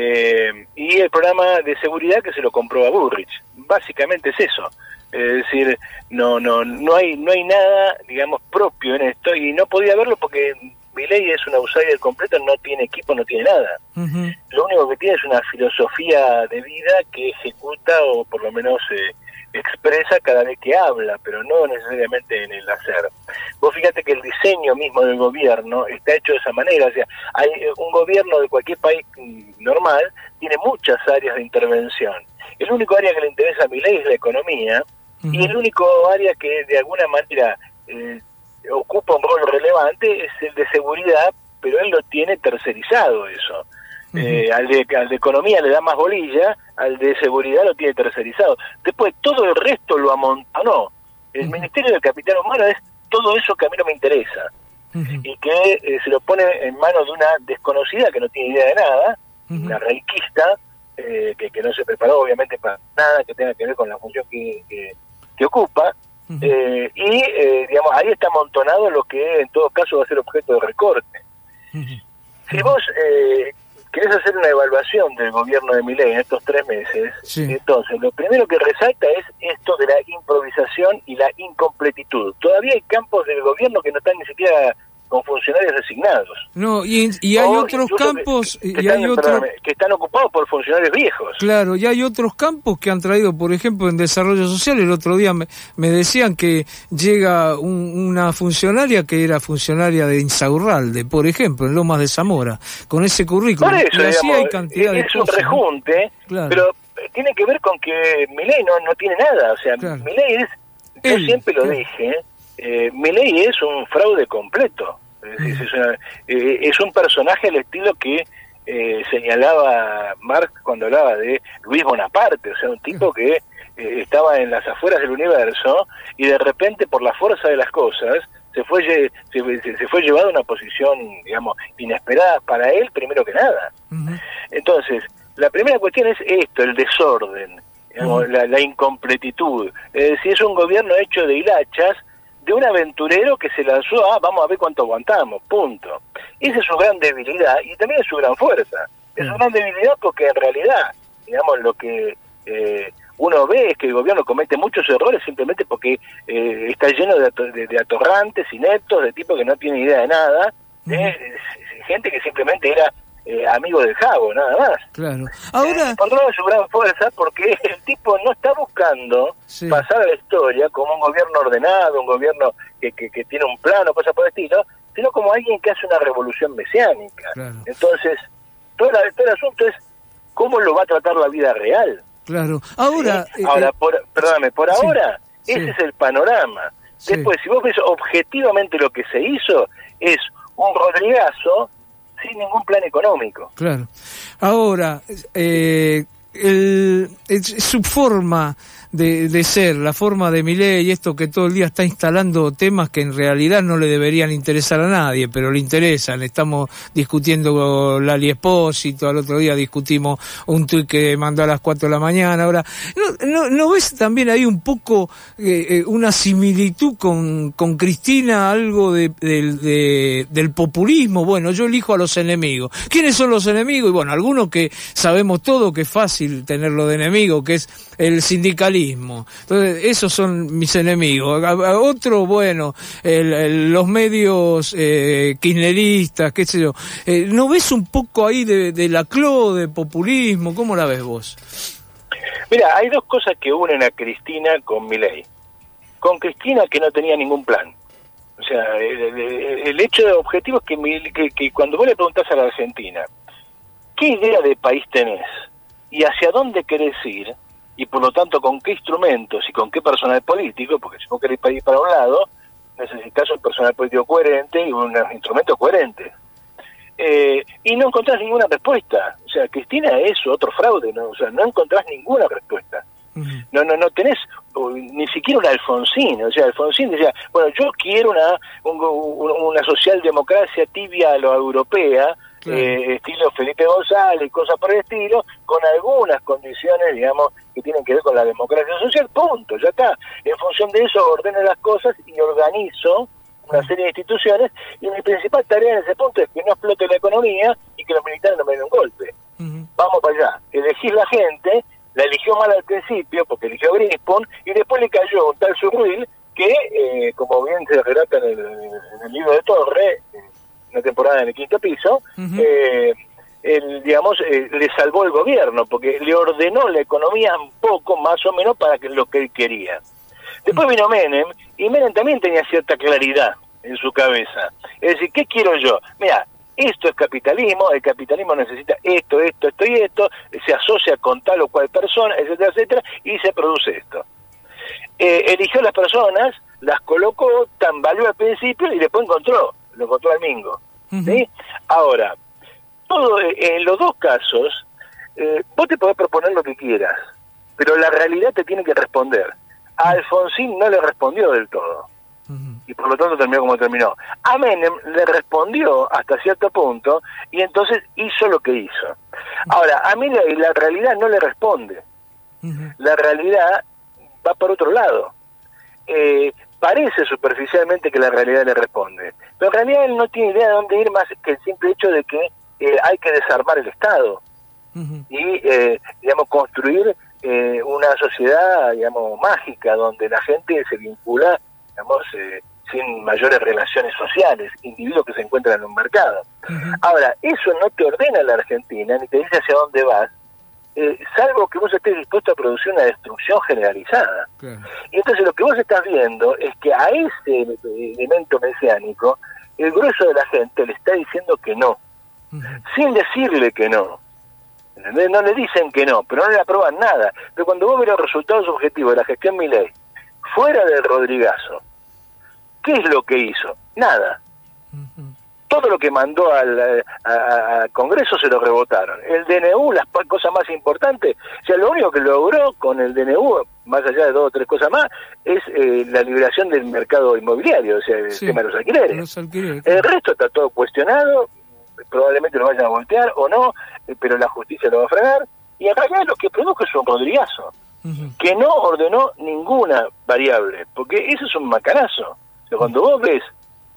[SPEAKER 6] y el programa de seguridad, que se lo compró a Bullrich. Básicamente es eso. Es decir, no hay nada, digamos, propio en esto, y no podía verlo porque Milei es un outsider completo, no tiene equipo, no tiene nada. Lo único que tiene es una filosofía de vida que ejecuta o por lo menos expresa cada vez que habla, pero no necesariamente en el hacer. Vos fíjate que el diseño mismo del gobierno está hecho de esa manera, o sea, hay un gobierno de cualquier país normal tiene muchas áreas de intervención. El único área que le interesa a Milei es la economía, y el único área que de alguna manera ocupa un rol relevante es el de seguridad, pero él lo tiene tercerizado eso. Al de economía le da más bolilla, al de seguridad lo tiene tercerizado. Después todo el resto lo amontonó. El Ministerio del Capital Humano es todo eso que a mí no me interesa, y que se lo pone en manos de una desconocida que no tiene idea de nada, una reikista que no se preparó obviamente para nada que tenga que ver con la función que ocupa. Digamos, ahí está amontonado lo que en todo caso va a ser objeto de recorte. Si vos querés hacer una evaluación del gobierno de Milei en estos 3 meses, entonces lo primero que resalta es esto de la improvisación y la incompletitud. Todavía hay campos del gobierno que no están ni siquiera con funcionarios designados. No, y hay otros campos que están ocupados por funcionarios viejos.
[SPEAKER 3] Claro, y hay otros campos que han traído, por ejemplo, en desarrollo social. El otro día me decían que llega una funcionaria que era funcionaria de Insaurralde, por ejemplo, en Lomas de Zamora, con ese currículum.
[SPEAKER 6] Por eso,
[SPEAKER 3] y así
[SPEAKER 6] digamos,
[SPEAKER 3] hay cantidad de cosas.
[SPEAKER 6] Es un rejunte,
[SPEAKER 3] claro.
[SPEAKER 6] Pero tiene que ver con que Milei no tiene nada. O sea, claro. Milei es, yo siempre lo dije, Milei es un fraude completo. Es un personaje al estilo que señalaba Marx cuando hablaba de Luis Bonaparte, o sea, un tipo que estaba en las afueras del universo y de repente por la fuerza de las cosas se fue llevado a una posición, digamos, inesperada para él primero que nada. Entonces, la primera cuestión es esto, el desorden, digamos, la incompletitud. Si es un gobierno hecho de hilachas, de un aventurero que se lanzó vamos a ver cuánto aguantamos, punto. Esa es su gran debilidad y también es su gran fuerza. Es su gran debilidad porque en realidad, digamos, lo que uno ve es que el gobierno comete muchos errores simplemente porque está lleno de atorrantes, ineptos, de tipos que no tienen idea de nada, gente que simplemente era amigo del Jabo, nada más.
[SPEAKER 3] Claro. Ahora,
[SPEAKER 6] por otro lado, su gran fuerza porque el tipo no está buscando pasar a la historia como un gobierno ordenado, un gobierno que tiene un plano, cosas por el estilo, sino como alguien que hace una revolución mesiánica. Claro. Entonces, todo el asunto es cómo lo va a tratar la vida real.
[SPEAKER 3] Claro. Ahora,
[SPEAKER 6] ahora, por ahora, ese es el panorama. Después, si vos ves objetivamente lo que se hizo, es un Rodrigazo sin ningún plan económico.
[SPEAKER 3] Claro. Ahora, su forma de ser, la forma de Milei y esto que todo el día está instalando temas que en realidad no le deberían interesar a nadie, pero le interesan. Estamos discutiendo Lali Espósito, al otro día discutimos un tuit que mandó a las 4 de la mañana. Ahora, ¿no ves también ahí un poco una similitud con Cristina, algo del populismo? Bueno, yo elijo a los enemigos. ¿Quiénes son los enemigos? Y bueno, algunos que sabemos todo que es fácil tenerlo de enemigo, que es el sindicalismo. Entonces, esos son mis enemigos. A otro, bueno, los medios kirchneristas, qué sé yo. ¿No ves un poco ahí de la clo, de populismo? ¿Cómo la ves vos?
[SPEAKER 6] Mira, hay dos cosas que unen a Cristina con Milei. Con Cristina, que no tenía ningún plan. O sea, el hecho de objetivo es que cuando vos le preguntás a la Argentina, ¿qué idea de país tenés? ¿Y hacia dónde querés ir? Y por lo tanto, ¿con qué instrumentos y con qué personal político? Porque si vos querés ir para un lado, necesitas un personal político coherente y un instrumento coherente. Y no encontrás ninguna respuesta. O sea, Cristina es otro fraude, ¿no? O sea, no encontrás ninguna respuesta. No tenés ni siquiera un Alfonsín. O sea, Alfonsín decía, bueno, yo quiero una socialdemocracia tibia a lo europea, estilo Felipe González, cosas por el estilo, con algunas condiciones, digamos, que tienen que ver con la democracia social, punto, ya está. En función de eso ordeno las cosas y organizo una serie de instituciones, y mi principal tarea en ese punto es que no explote la economía y que los militares no me den un golpe. Vamos para allá. Elegir la gente, la eligió mal al principio, porque eligió Grispon, y después le cayó un tal Surruil, que, como bien se relata en el libro de Torre, una temporada en el 5º piso, le salvó el gobierno, porque le ordenó la economía un poco, más o menos, para lo que él quería. Después vino Menem, y Menem también tenía cierta claridad en su cabeza. Es decir, ¿qué quiero yo? Mira, esto es capitalismo, el capitalismo necesita esto y esto, se asocia con tal o cual persona, etcétera, etcétera, y se produce esto. Eligió las personas, las colocó, tambaleó al principio y después lo encontró al mingo. ¿Sí? Ahora, en los dos casos, vos te podés proponer lo que quieras, pero la realidad te tiene que responder. A Alfonsín no le respondió del todo, y por lo tanto terminó como terminó. A Menem le respondió hasta cierto punto, y entonces hizo lo que hizo. Ahora, a mí la realidad no le responde. La realidad va por otro lado. Parece superficialmente que la realidad le responde, pero en realidad él no tiene idea de dónde ir más que el simple hecho de que hay que desarmar el Estado y, construir una sociedad, mágica, donde la gente se vincula, sin mayores relaciones sociales, individuos que se encuentran en un mercado. Ahora, eso no te ordena la Argentina, ni te dice hacia dónde vas, salvo que vos estés dispuesto a producir una destrucción generalizada. Y entonces lo que vos estás viendo es que a ese elemento mesiánico, el grueso de la gente le está diciendo que no, sin decirle que no. ¿Entendés? No le dicen que no, pero no le aprueban nada. Pero cuando vos ves los resultados objetivos de la gestión Milei, fuera del Rodrigazo, ¿qué es lo que hizo? Nada. Todo lo que mandó al Congreso se lo rebotaron. El DNU, las cosas más importantes, o sea, lo único que logró con el DNU, más allá de 2 o 3 cosas más, es la liberación del mercado inmobiliario, o sea, el tema de los alquileres. El resto está todo cuestionado, probablemente lo vayan a voltear o no, pero la justicia lo va a frenar, y en realidad lo que produjo es un Rodrigazo, que no ordenó ninguna variable, porque eso es un macanazo. O sea, cuando vos ves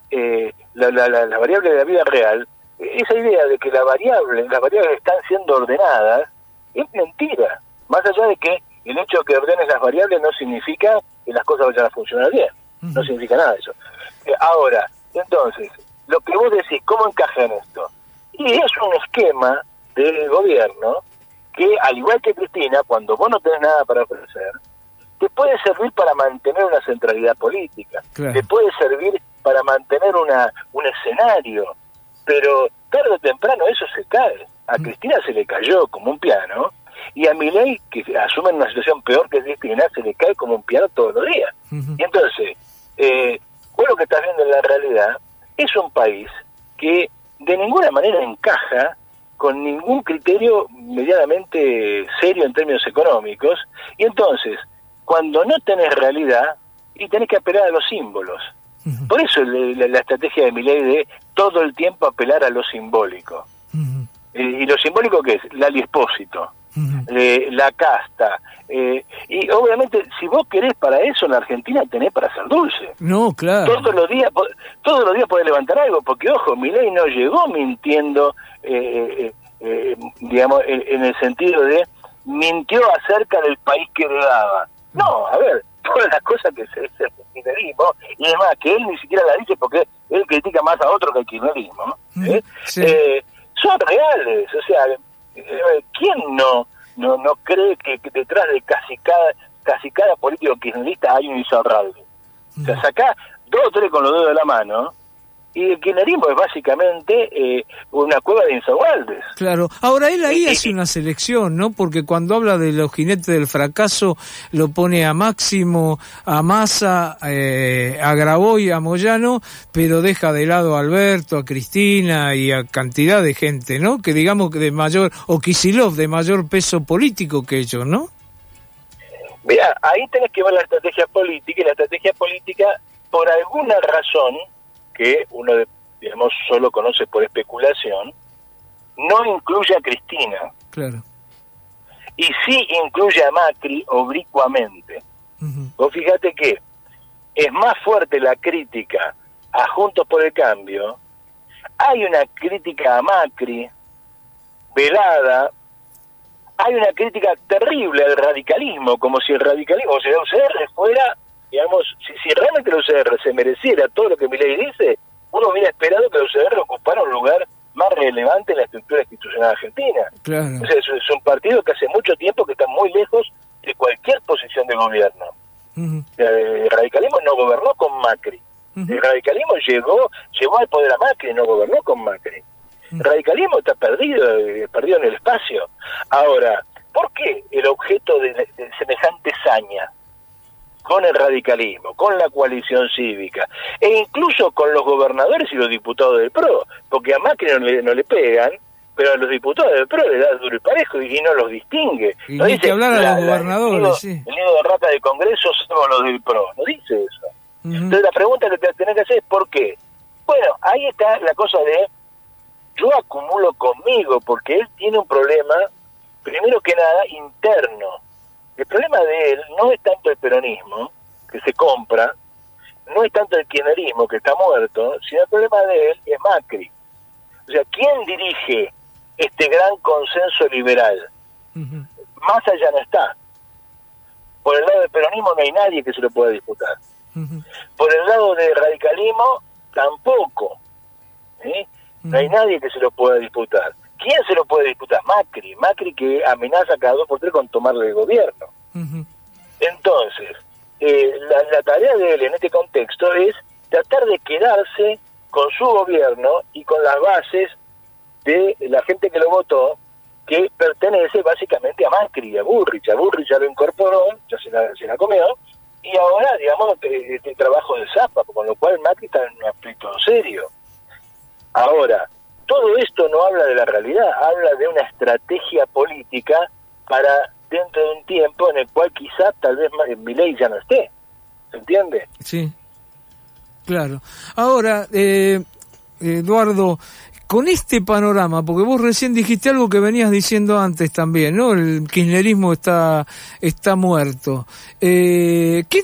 [SPEAKER 6] la variable de la vida real, esa idea de que las variables están siendo ordenadas es mentira, más allá de que el hecho de que ordenes las variables no significa que las cosas vayan a funcionar bien, no significa nada de eso. Ahora, entonces, lo que vos decís, ¿cómo encaja en esto? Y es un esquema del gobierno que, al igual que Cristina, cuando vos no tenés nada para ofrecer, te puede servir para mantener una centralidad política, te puede servir para mantener un escenario, pero tarde o temprano eso se cae. A Cristina se le cayó como un piano, y a Milei, que asume una situación peor que Cristina, se le cae como un piano todos los días. Y entonces, vos lo que estás viendo en la realidad es un país que de ninguna manera encaja con ningún criterio medianamente serio en términos económicos, y entonces cuando no tenés realidad y tenés que apelar a los símbolos. Por eso la estrategia de Milei de todo el tiempo apelar a lo simbólico. ¿Y lo simbólico qué es? Lali Espósito, la casta. Y obviamente, si vos querés para eso, en la Argentina tenés para hacer dulce.
[SPEAKER 3] No, claro.
[SPEAKER 6] Todos los días podés levantar algo, porque ojo, Milei no llegó mintiendo, digamos, en el sentido de mintió acerca del país que heredaba. No, a ver, todas las cosas que se dice el kirchnerismo, y además que él ni siquiera la dice porque él critica más a otro que el kirchnerismo,
[SPEAKER 3] Sí.
[SPEAKER 6] son reales. O sea, ¿quién no cree que detrás de casi cada político kirchnerista hay un Izarralde? O sea, sacá 2 o 3 con los dedos de la mano, y el kirchnerismo es básicamente una cueva de Insaurraldes.
[SPEAKER 3] Claro. Ahora él ahí hace una selección, ¿no? Porque cuando habla de los jinetes del fracaso, lo pone a Máximo, a Massa, a Graboy, a Moyano, pero deja de lado a Alberto, a Cristina y a cantidad de gente, ¿no? Que digamos que de mayor, o Kicillof, de mayor peso político que ellos, ¿no?
[SPEAKER 6] Mirá, ahí tenés que ver la estrategia política, y la estrategia política, por alguna razón, que uno, digamos, solo conoce por especulación, no incluye a Cristina.
[SPEAKER 3] Claro.
[SPEAKER 6] Y sí incluye a Macri oblicuamente. Vos fíjate que es más fuerte la crítica a Juntos por el Cambio, hay una crítica a Macri, velada, hay una crítica terrible al radicalismo, como si el radicalismo, o sea, el UCR fuera, digamos, si realmente el UCR se mereciera todo lo que Milei dice, uno hubiera esperado que el UCR ocupara un lugar más relevante en la estructura institucional argentina.
[SPEAKER 3] Claro.
[SPEAKER 6] O sea, es un partido que hace mucho tiempo que está muy lejos de cualquier posición de gobierno. El radicalismo no gobernó con Macri. El radicalismo llegó al poder a Macri, no gobernó con Macri. El radicalismo está perdido en el espacio. Ahora, ¿por qué el objeto de semejante saña con el radicalismo, con la coalición cívica, e incluso con los gobernadores y los diputados del PRO? Porque a Macri no le pegan, pero a los diputados del PRO le da duro y parejo y no los distingue.
[SPEAKER 3] Y
[SPEAKER 6] no
[SPEAKER 3] hay
[SPEAKER 6] dice
[SPEAKER 3] que hablar a los gobernadores, sí.
[SPEAKER 6] El nido de rata de Congreso somos los del PRO, no dice eso. Entonces la pregunta que tenés que hacer es ¿por qué? Bueno, ahí está la cosa de yo acumulo conmigo, porque él tiene un problema, primero que nada, interno. El problema de él no es tanto el peronismo, que se compra, no es tanto el kirchnerismo, que está muerto, sino el problema de él es Macri. O sea, ¿quién dirige este gran consenso liberal? Massa ya no está. Por el lado del peronismo no hay nadie que se lo pueda disputar. Por el lado del radicalismo, tampoco. No hay nadie que se lo pueda disputar. ¿Quién se lo puede disputar? Macri que amenaza cada 2 por 3 con tomarle el gobierno. Entonces, la tarea de él en este contexto es tratar de quedarse con su gobierno y con las bases de la gente que lo votó, que pertenece básicamente a Macri, a Bullrich. A Bullrich ya lo incorporó, ya se la comió, y ahora, digamos, este trabajo de zapa, con lo cual Macri está en un aspecto serio. Ahora, todo esto no habla de la realidad, habla de una estrategia política para dentro de un tiempo en el cual quizá tal vez Milei ya no esté. ¿Se entiende?
[SPEAKER 3] Sí, claro. Ahora, Eduardo, con este panorama, porque vos recién dijiste algo que venías diciendo antes también, ¿no? El kirchnerismo está muerto. ¿Quién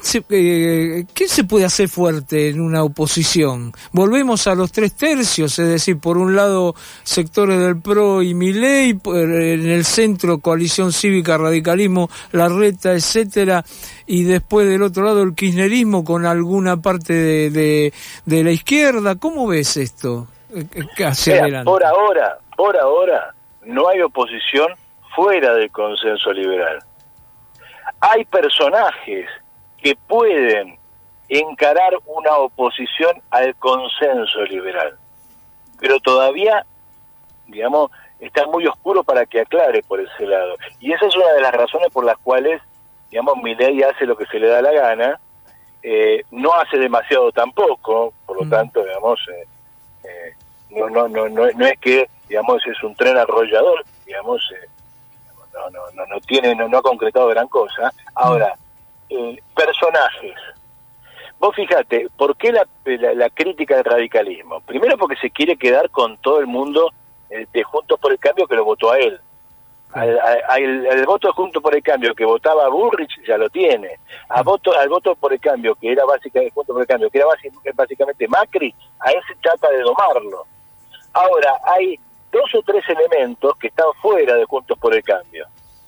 [SPEAKER 3] se puede hacer fuerte en una oposición? Volvemos a los 3/3, es decir, por un lado sectores del PRO y Milei, en el centro coalición cívica, radicalismo, Larreta, etcétera, y después del otro lado el kirchnerismo con alguna parte de la izquierda. ¿Cómo ves esto? Hacia adelante.
[SPEAKER 6] Por ahora no hay oposición fuera del consenso liberal. Hay personajes que pueden encarar una oposición al consenso liberal, pero todavía, digamos, está muy oscuro para que aclare por ese lado. Y esa es una de las razones por las cuales, digamos, Milei hace lo que se le da la gana, no hace demasiado tampoco, por lo tanto, digamos, no es que, digamos, es un tren arrollador, digamos, no ha concretado gran cosa. Ahora, personajes. Vos fíjate, ¿por qué la crítica del radicalismo? Primero porque se quiere quedar con todo el mundo de Juntos por el Cambio que lo votó a él. El voto de Juntos por el Cambio que votaba a Bullrich ya lo tiene. Al voto por el Cambio que era básicamente Juntos por el Cambio, que era básicamente Macri, a ese trata de domarlo. Ahora, hay 2 o 3 elementos que están fuera de Juntos por el Cambio.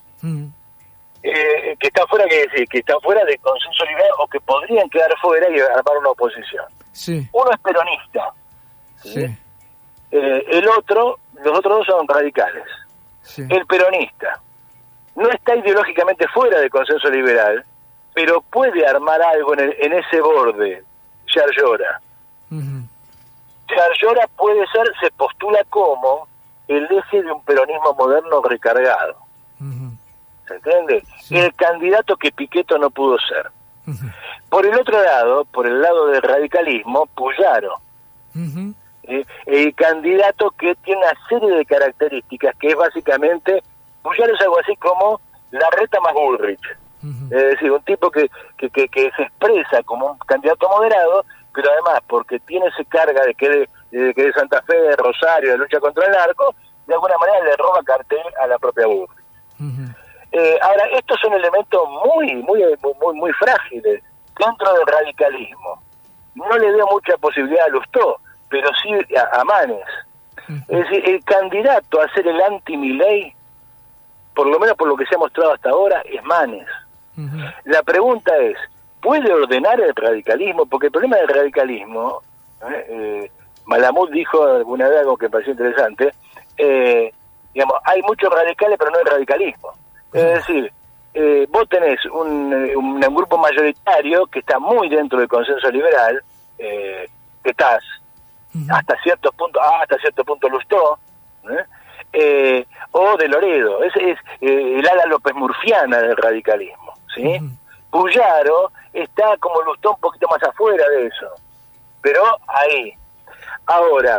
[SPEAKER 6] Que están fuera, que están fuera de consenso liberal o que podrían quedar fuera y armar una oposición.
[SPEAKER 3] Sí.
[SPEAKER 6] Uno es peronista.
[SPEAKER 3] Sí.
[SPEAKER 6] Los otros 2 son radicales.
[SPEAKER 3] Sí.
[SPEAKER 6] El peronista no está ideológicamente fuera del consenso liberal, pero puede armar algo en ese borde. Yarlora. Yarlora se postula como el eje de un peronismo moderno recargado. ¿Se entiende? Sí. El candidato que Pichetto no pudo ser. Por el otro lado, por el lado del radicalismo, Puyaro. El candidato que tiene una serie de características que es básicamente, Puyaro es algo así como Larreta más Bullrich. Es decir, un tipo que se expresa como un candidato moderado, pero además porque tiene esa carga de que de Santa Fe, de Rosario, de lucha contra el narco, de alguna manera le roba cartel a la propia Bullrich. Ahora, estos son elementos muy frágiles dentro del radicalismo. No le veo mucha posibilidad a Lustó, pero sí a Manes. Es decir, el candidato a ser el anti-Milei, por lo menos por lo que se ha mostrado hasta ahora, es Manes. La pregunta es, ¿puede ordenar el radicalismo? Porque el problema del radicalismo, Malamud dijo alguna vez algo que me pareció interesante, digamos, hay muchos radicales pero no hay radicalismo. Es decir, vos tenés un grupo mayoritario que está muy dentro del consenso liberal, que estás hasta cierto punto Lustó, o de Loredo, ese es el ala López Murfiana del radicalismo, ¿sí? Puyaro está como Lustó un poquito más afuera de eso, pero ahí. Ahora,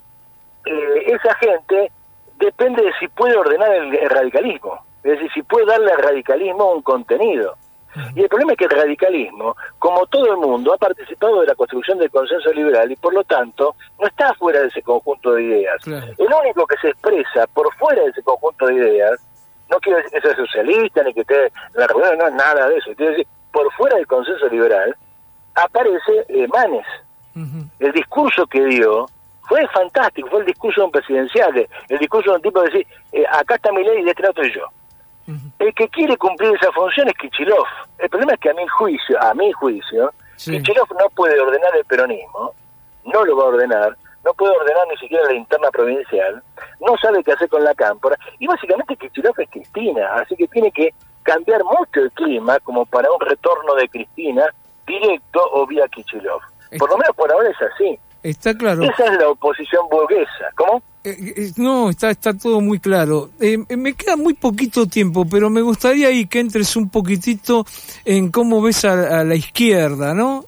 [SPEAKER 6] esa gente depende de si puede ordenar el radicalismo, es decir, si puede darle al radicalismo un contenido. Y el problema es que el radicalismo, como todo el mundo, ha participado de la construcción del consenso liberal y por lo tanto no está fuera de ese conjunto de ideas. Claro. El único que se expresa por fuera de ese conjunto de ideas, no quiero decir que sea socialista ni que esté en la reunión, no es nada de eso, quiero decir, por fuera del consenso liberal aparece Manes. El discurso que dio fue fantástico, fue el discurso de un presidencial, el discurso de un tipo de decir, acá está mi ley y de este lado estoy yo. El que quiere cumplir esa función es Kicillof. El problema es que a mi juicio, sí. Kicillof no puede ordenar el peronismo, no lo va a ordenar, no puede ordenar ni siquiera la interna provincial, no sabe qué hacer con la cámpora, y básicamente Kicillof es Cristina, así que tiene que cambiar mucho el clima como para un retorno de Cristina directo o vía Kicillof. Por lo menos por ahora es así.
[SPEAKER 3] Está claro.
[SPEAKER 6] Esa es la oposición burguesa. ¿Cómo?
[SPEAKER 3] No, está todo muy claro. Me queda muy poquito tiempo, pero me gustaría ahí que entres un poquitito en cómo ves a la izquierda, ¿no?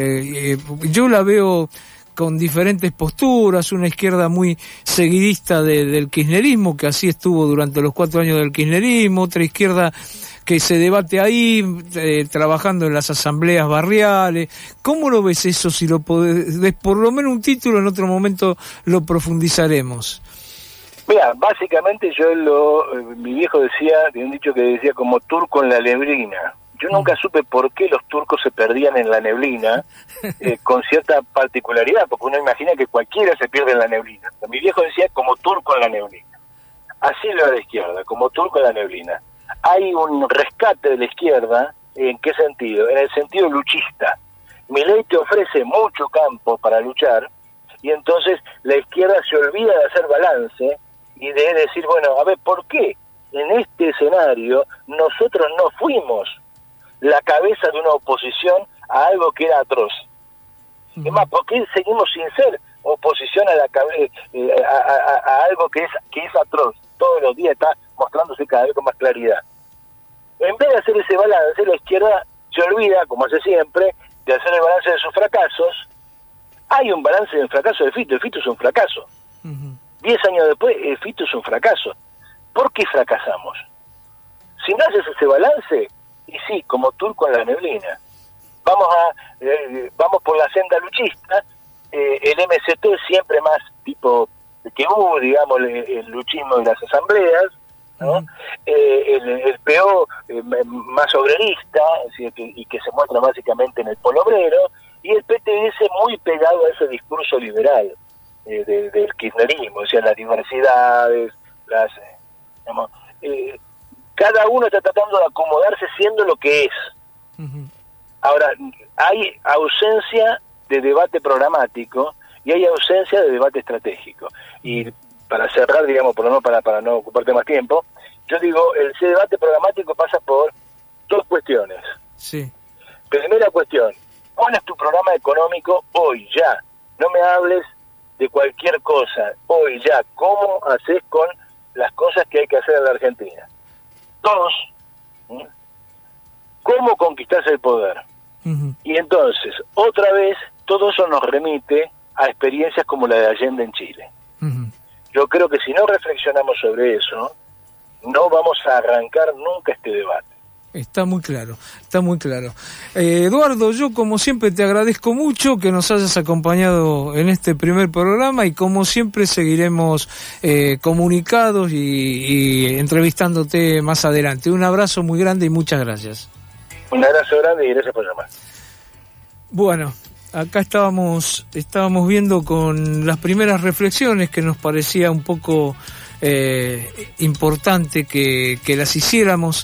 [SPEAKER 3] Yo la veo con diferentes posturas, una izquierda muy seguidista del kirchnerismo, que así estuvo durante los 4 años del kirchnerismo, otra izquierda que se debate ahí, trabajando en las asambleas barriales. ¿Cómo lo ves eso? Si lo podés, por lo menos un título, en otro momento lo profundizaremos.
[SPEAKER 6] Mira, básicamente mi viejo tiene un dicho que decía como turco en la neblina. Yo nunca supe por qué los turcos se perdían en la neblina, con cierta particularidad, porque uno imagina que cualquiera se pierde en la neblina. Mi viejo decía como turco en la neblina. Así lo de la izquierda, como turco en la neblina. Hay un rescate de la izquierda, ¿en qué sentido? En el sentido luchista. Milei te ofrece mucho campo para luchar, y entonces la izquierda se olvida de hacer balance y de decir, bueno, a ver, ¿por qué en este escenario nosotros no fuimos la cabeza de una oposición a algo que era atroz? Es más, ¿por qué seguimos sin ser oposición a algo que es atroz? Todos los días está mostrándose cada vez con más claridad. En vez de hacer ese balance, la izquierda se olvida, como hace siempre, de hacer el balance de sus fracasos. Hay un balance del fracaso de Fito. El Fito es un fracaso. 10 años después, el Fito es un fracaso. ¿Por qué fracasamos? Si no haces ese balance, Y sí, como turco en la neblina. Vamos por la senda luchista, el MCT siempre más tipo que hubo, digamos, el luchismo de las asambleas, ¿no? El PO más obrerista, es decir, y que se muestra básicamente en el polo obrero, y el PTS muy pegado a ese discurso liberal del kirchnerismo, o sea, las diversidades, digamos, cada uno está tratando de acomodarse siendo lo que es. Ahora, hay ausencia de debate programático y hay ausencia de debate estratégico. Y para cerrar, digamos, por lo menos para no ocuparte más tiempo, yo digo, ese debate programático pasa por dos cuestiones.
[SPEAKER 3] Sí.
[SPEAKER 6] Primera cuestión, ¿cuál es tu programa económico hoy ya? No me hables de cualquier cosa, hoy ya. ¿Cómo haces con las cosas que hay que hacer en la Argentina? Dos, ¿cómo conquistás el poder? Y entonces, otra vez, todo eso nos remite a experiencias como la de Allende en Chile. Yo creo que si no reflexionamos sobre eso, no vamos a arrancar nunca este debate.
[SPEAKER 3] Está muy claro, está muy claro. Eduardo, yo como siempre te agradezco mucho que nos hayas acompañado en este primer programa y como siempre seguiremos comunicados y entrevistándote más adelante. Un abrazo muy grande y muchas gracias.
[SPEAKER 6] Un abrazo grande y gracias por llamar.
[SPEAKER 3] Bueno, acá estábamos viendo con las primeras reflexiones que nos parecía un poco importante que las hiciéramos.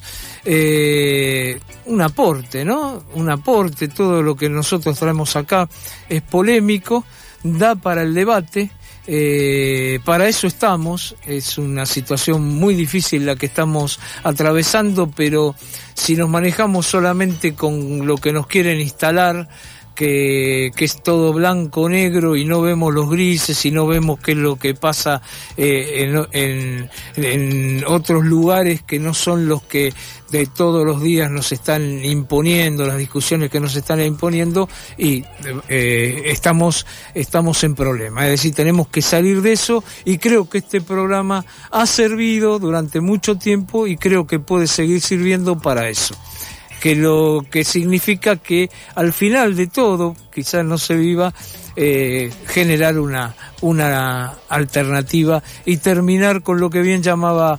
[SPEAKER 3] Un aporte, ¿no? Un aporte, todo lo que nosotros traemos acá es polémico, da para el debate. Para eso estamos, es una situación muy difícil la que estamos atravesando, pero si nos manejamos solamente con lo que nos quieren instalar, que es todo blanco o negro y no vemos los grises y no vemos qué es lo que pasa en otros lugares que no son los que de todos los días nos están imponiendo, las discusiones que nos están imponiendo, y estamos en problema. Es decir, tenemos que salir de eso, y creo que este programa ha servido durante mucho tiempo y creo que puede seguir sirviendo para eso. Que lo que significa que al final de todo, quizás no se viva, generar una alternativa y terminar con lo que bien llamaba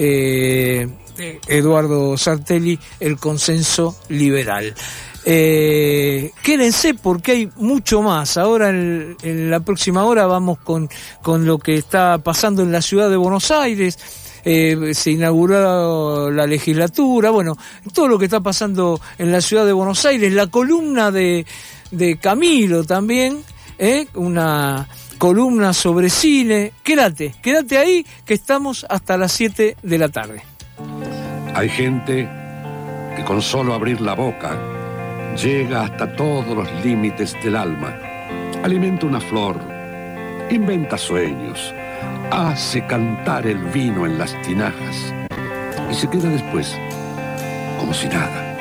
[SPEAKER 3] Eduardo Sartelli, el consenso liberal. Quédense porque hay mucho más. Ahora en la próxima hora vamos con lo que está pasando en la ciudad de Buenos Aires. Se inauguró la legislatura, bueno, todo lo que está pasando en la ciudad de Buenos Aires, la columna de Camilo también, una columna sobre cine. Quédate ahí, que estamos hasta las 7 de la tarde.
[SPEAKER 5] Hay gente que con solo abrir la boca llega hasta todos los límites del alma, alimenta una flor, inventa sueños, hace cantar el vino en las tinajas y se queda después como si nada.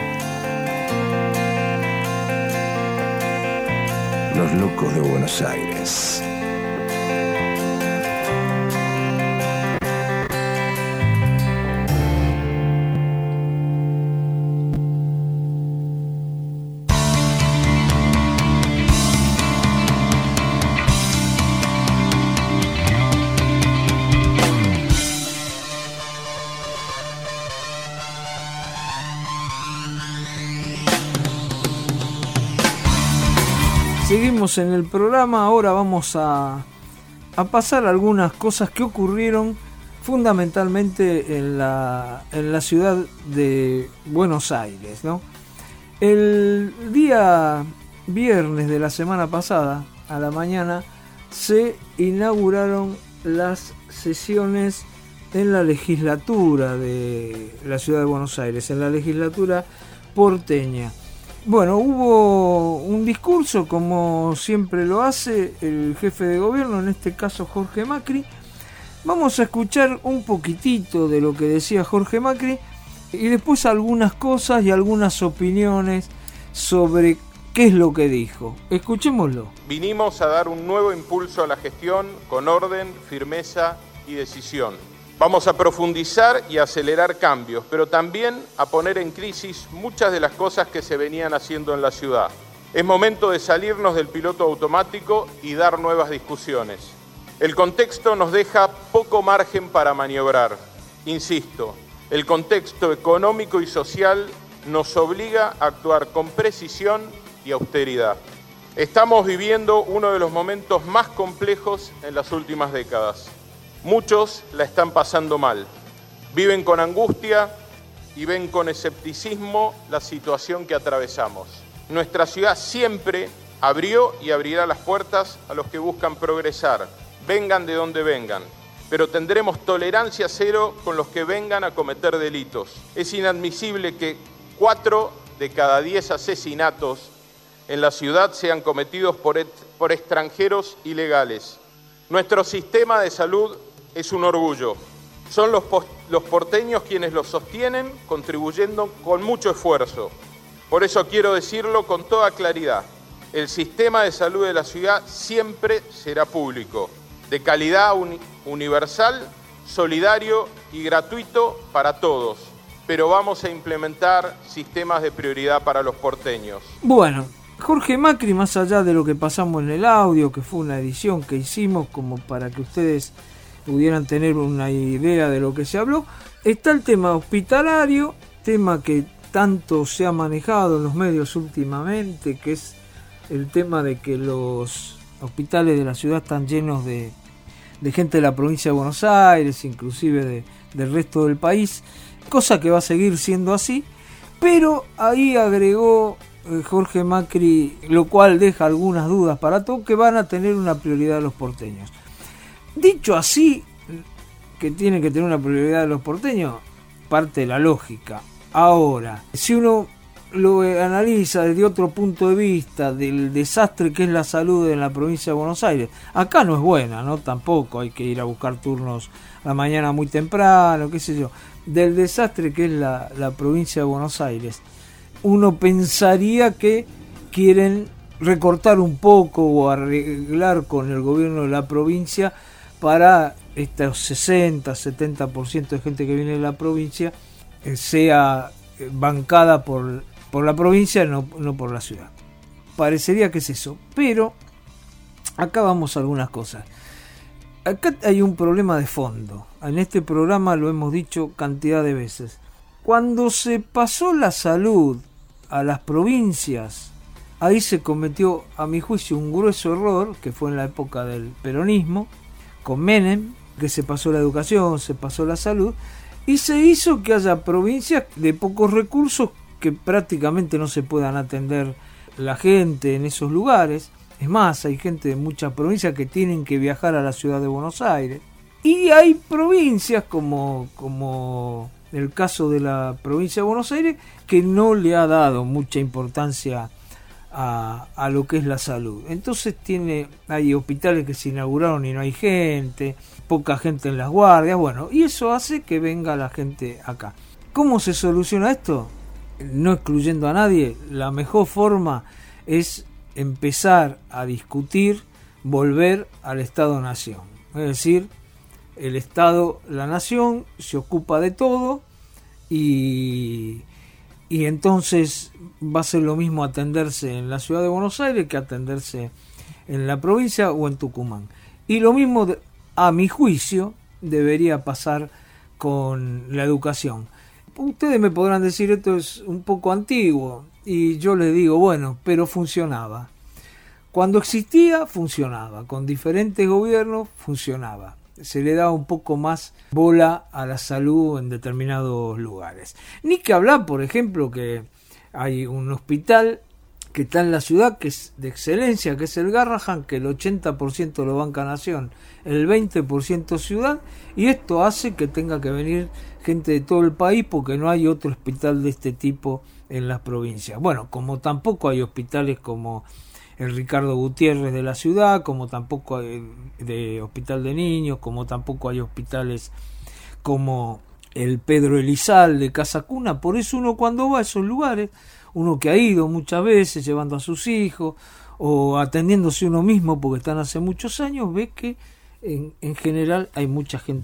[SPEAKER 1] Los locos de Buenos Aires.
[SPEAKER 3] Seguimos en el programa, ahora vamos a pasar algunas cosas que ocurrieron fundamentalmente en la ciudad de Buenos Aires, ¿no? El día viernes de la semana pasada, a la mañana, se inauguraron las sesiones en la legislatura de la ciudad de Buenos Aires, en la legislatura porteña. Bueno, hubo un discurso, como siempre lo hace el jefe de gobierno, en este caso Jorge Macri. Vamos a escuchar un poquitito de lo que decía Jorge Macri y después algunas cosas y algunas opiniones sobre qué es lo que dijo. Escuchémoslo.
[SPEAKER 7] Vinimos a dar un nuevo impulso a la gestión con orden, firmeza y decisión. Vamos a profundizar y acelerar cambios, pero también a poner en crisis muchas de las cosas que se venían haciendo en la ciudad. Es momento de salirnos del piloto automático y dar nuevas discusiones. El contexto nos deja poco margen para maniobrar. Insisto, el contexto económico y social nos obliga a actuar con precisión y austeridad. Estamos viviendo uno de los momentos más complejos en las últimas décadas. Muchos la están pasando mal, viven con angustia y ven con escepticismo la situación que atravesamos. Nuestra ciudad siempre abrió y abrirá las puertas a los que buscan progresar, vengan de donde vengan, pero tendremos tolerancia cero con los que vengan a cometer delitos. Es inadmisible que 4 de cada 10 asesinatos en la ciudad sean cometidos por extranjeros ilegales. Nuestro sistema de salud es un orgullo. Son los porteños quienes lo sostienen, contribuyendo con mucho esfuerzo. Por eso quiero decirlo con toda claridad. El sistema de salud de la ciudad siempre será público, de calidad universal, solidario y gratuito para todos. Pero vamos a implementar sistemas de prioridad para los porteños.
[SPEAKER 3] Bueno, Jorge Macri, más allá de lo que pasamos en el audio, que fue una edición que hicimos como para que ustedes pudieran tener una idea de lo que se habló, está el tema hospitalario, tema que tanto se ha manejado en los medios últimamente, que es el tema de que los hospitales de la ciudad están llenos de gente de la provincia de Buenos Aires, inclusive del resto del país, cosa que va a seguir siendo así, pero ahí agregó Jorge Macri, lo cual deja algunas dudas para todos, que van a tener una prioridad los porteños. Dicho así, que tienen que tener una prioridad de los porteños, parte de la lógica. Ahora, si uno lo analiza desde otro punto de vista del desastre que es la salud en la provincia de Buenos Aires, acá no es buena, ¿no? Tampoco hay que ir a buscar turnos a la mañana muy temprano, qué sé yo. Del desastre que es la provincia de Buenos Aires, uno pensaría que quieren recortar un poco o arreglar con el gobierno de la provincia para estos 60-70% de gente que viene de la provincia sea bancada por la provincia, no por la ciudad. Parecería que es eso, pero acá vamos a algunas cosas. Acá hay un problema de fondo. En este programa lo hemos dicho cantidad de veces. Cuando se pasó la salud a las provincias, ahí se cometió, a mi juicio, un grueso error, que fue en la época del peronismo, con Menem, que se pasó la educación, se pasó la salud, y se hizo que haya provincias de pocos recursos que prácticamente no se puedan atender la gente en esos lugares. Es más, hay gente de muchas provincias que tienen que viajar a la ciudad de Buenos Aires. Y hay provincias como el caso de la provincia de Buenos Aires, que no le ha dado mucha importancia a lo que es la salud. Entonces hay hospitales que se inauguraron y no hay gente, poca gente en las guardias, bueno, y eso hace que venga la gente acá. ¿Cómo se soluciona esto? No excluyendo a nadie, la mejor forma es empezar a discutir volver al Estado-Nación. Es decir, el Estado, la Nación, se ocupa de todo y entonces va a ser lo mismo atenderse en la ciudad de Buenos Aires que atenderse en la provincia o en Tucumán. Y lo mismo, a mi juicio, debería pasar con la educación. Ustedes me podrán decir esto es un poco antiguo y yo les digo, bueno, pero funcionaba. Cuando existía, funcionaba. Con diferentes gobiernos, funcionaba. Se le daba un poco más bola a la salud en determinados lugares. Ni que hablar, por ejemplo, que hay un hospital que está en la ciudad, que es de excelencia, que es el Garrahan, que el 80% lo banca Nación, el 20% ciudad, y esto hace que tenga que venir gente de todo el país porque no hay otro hospital de este tipo en las provincias. Bueno, como tampoco hay hospitales como el Ricardo Gutiérrez de la ciudad, como tampoco hay de hospital de niños, como tampoco hay hospitales como el Pedro Elizalde de Casa Cuna. Por eso uno cuando va a esos lugares, uno que ha ido muchas veces llevando a sus hijos o atendiéndose uno mismo porque están hace muchos años, ve que en general hay mucha gente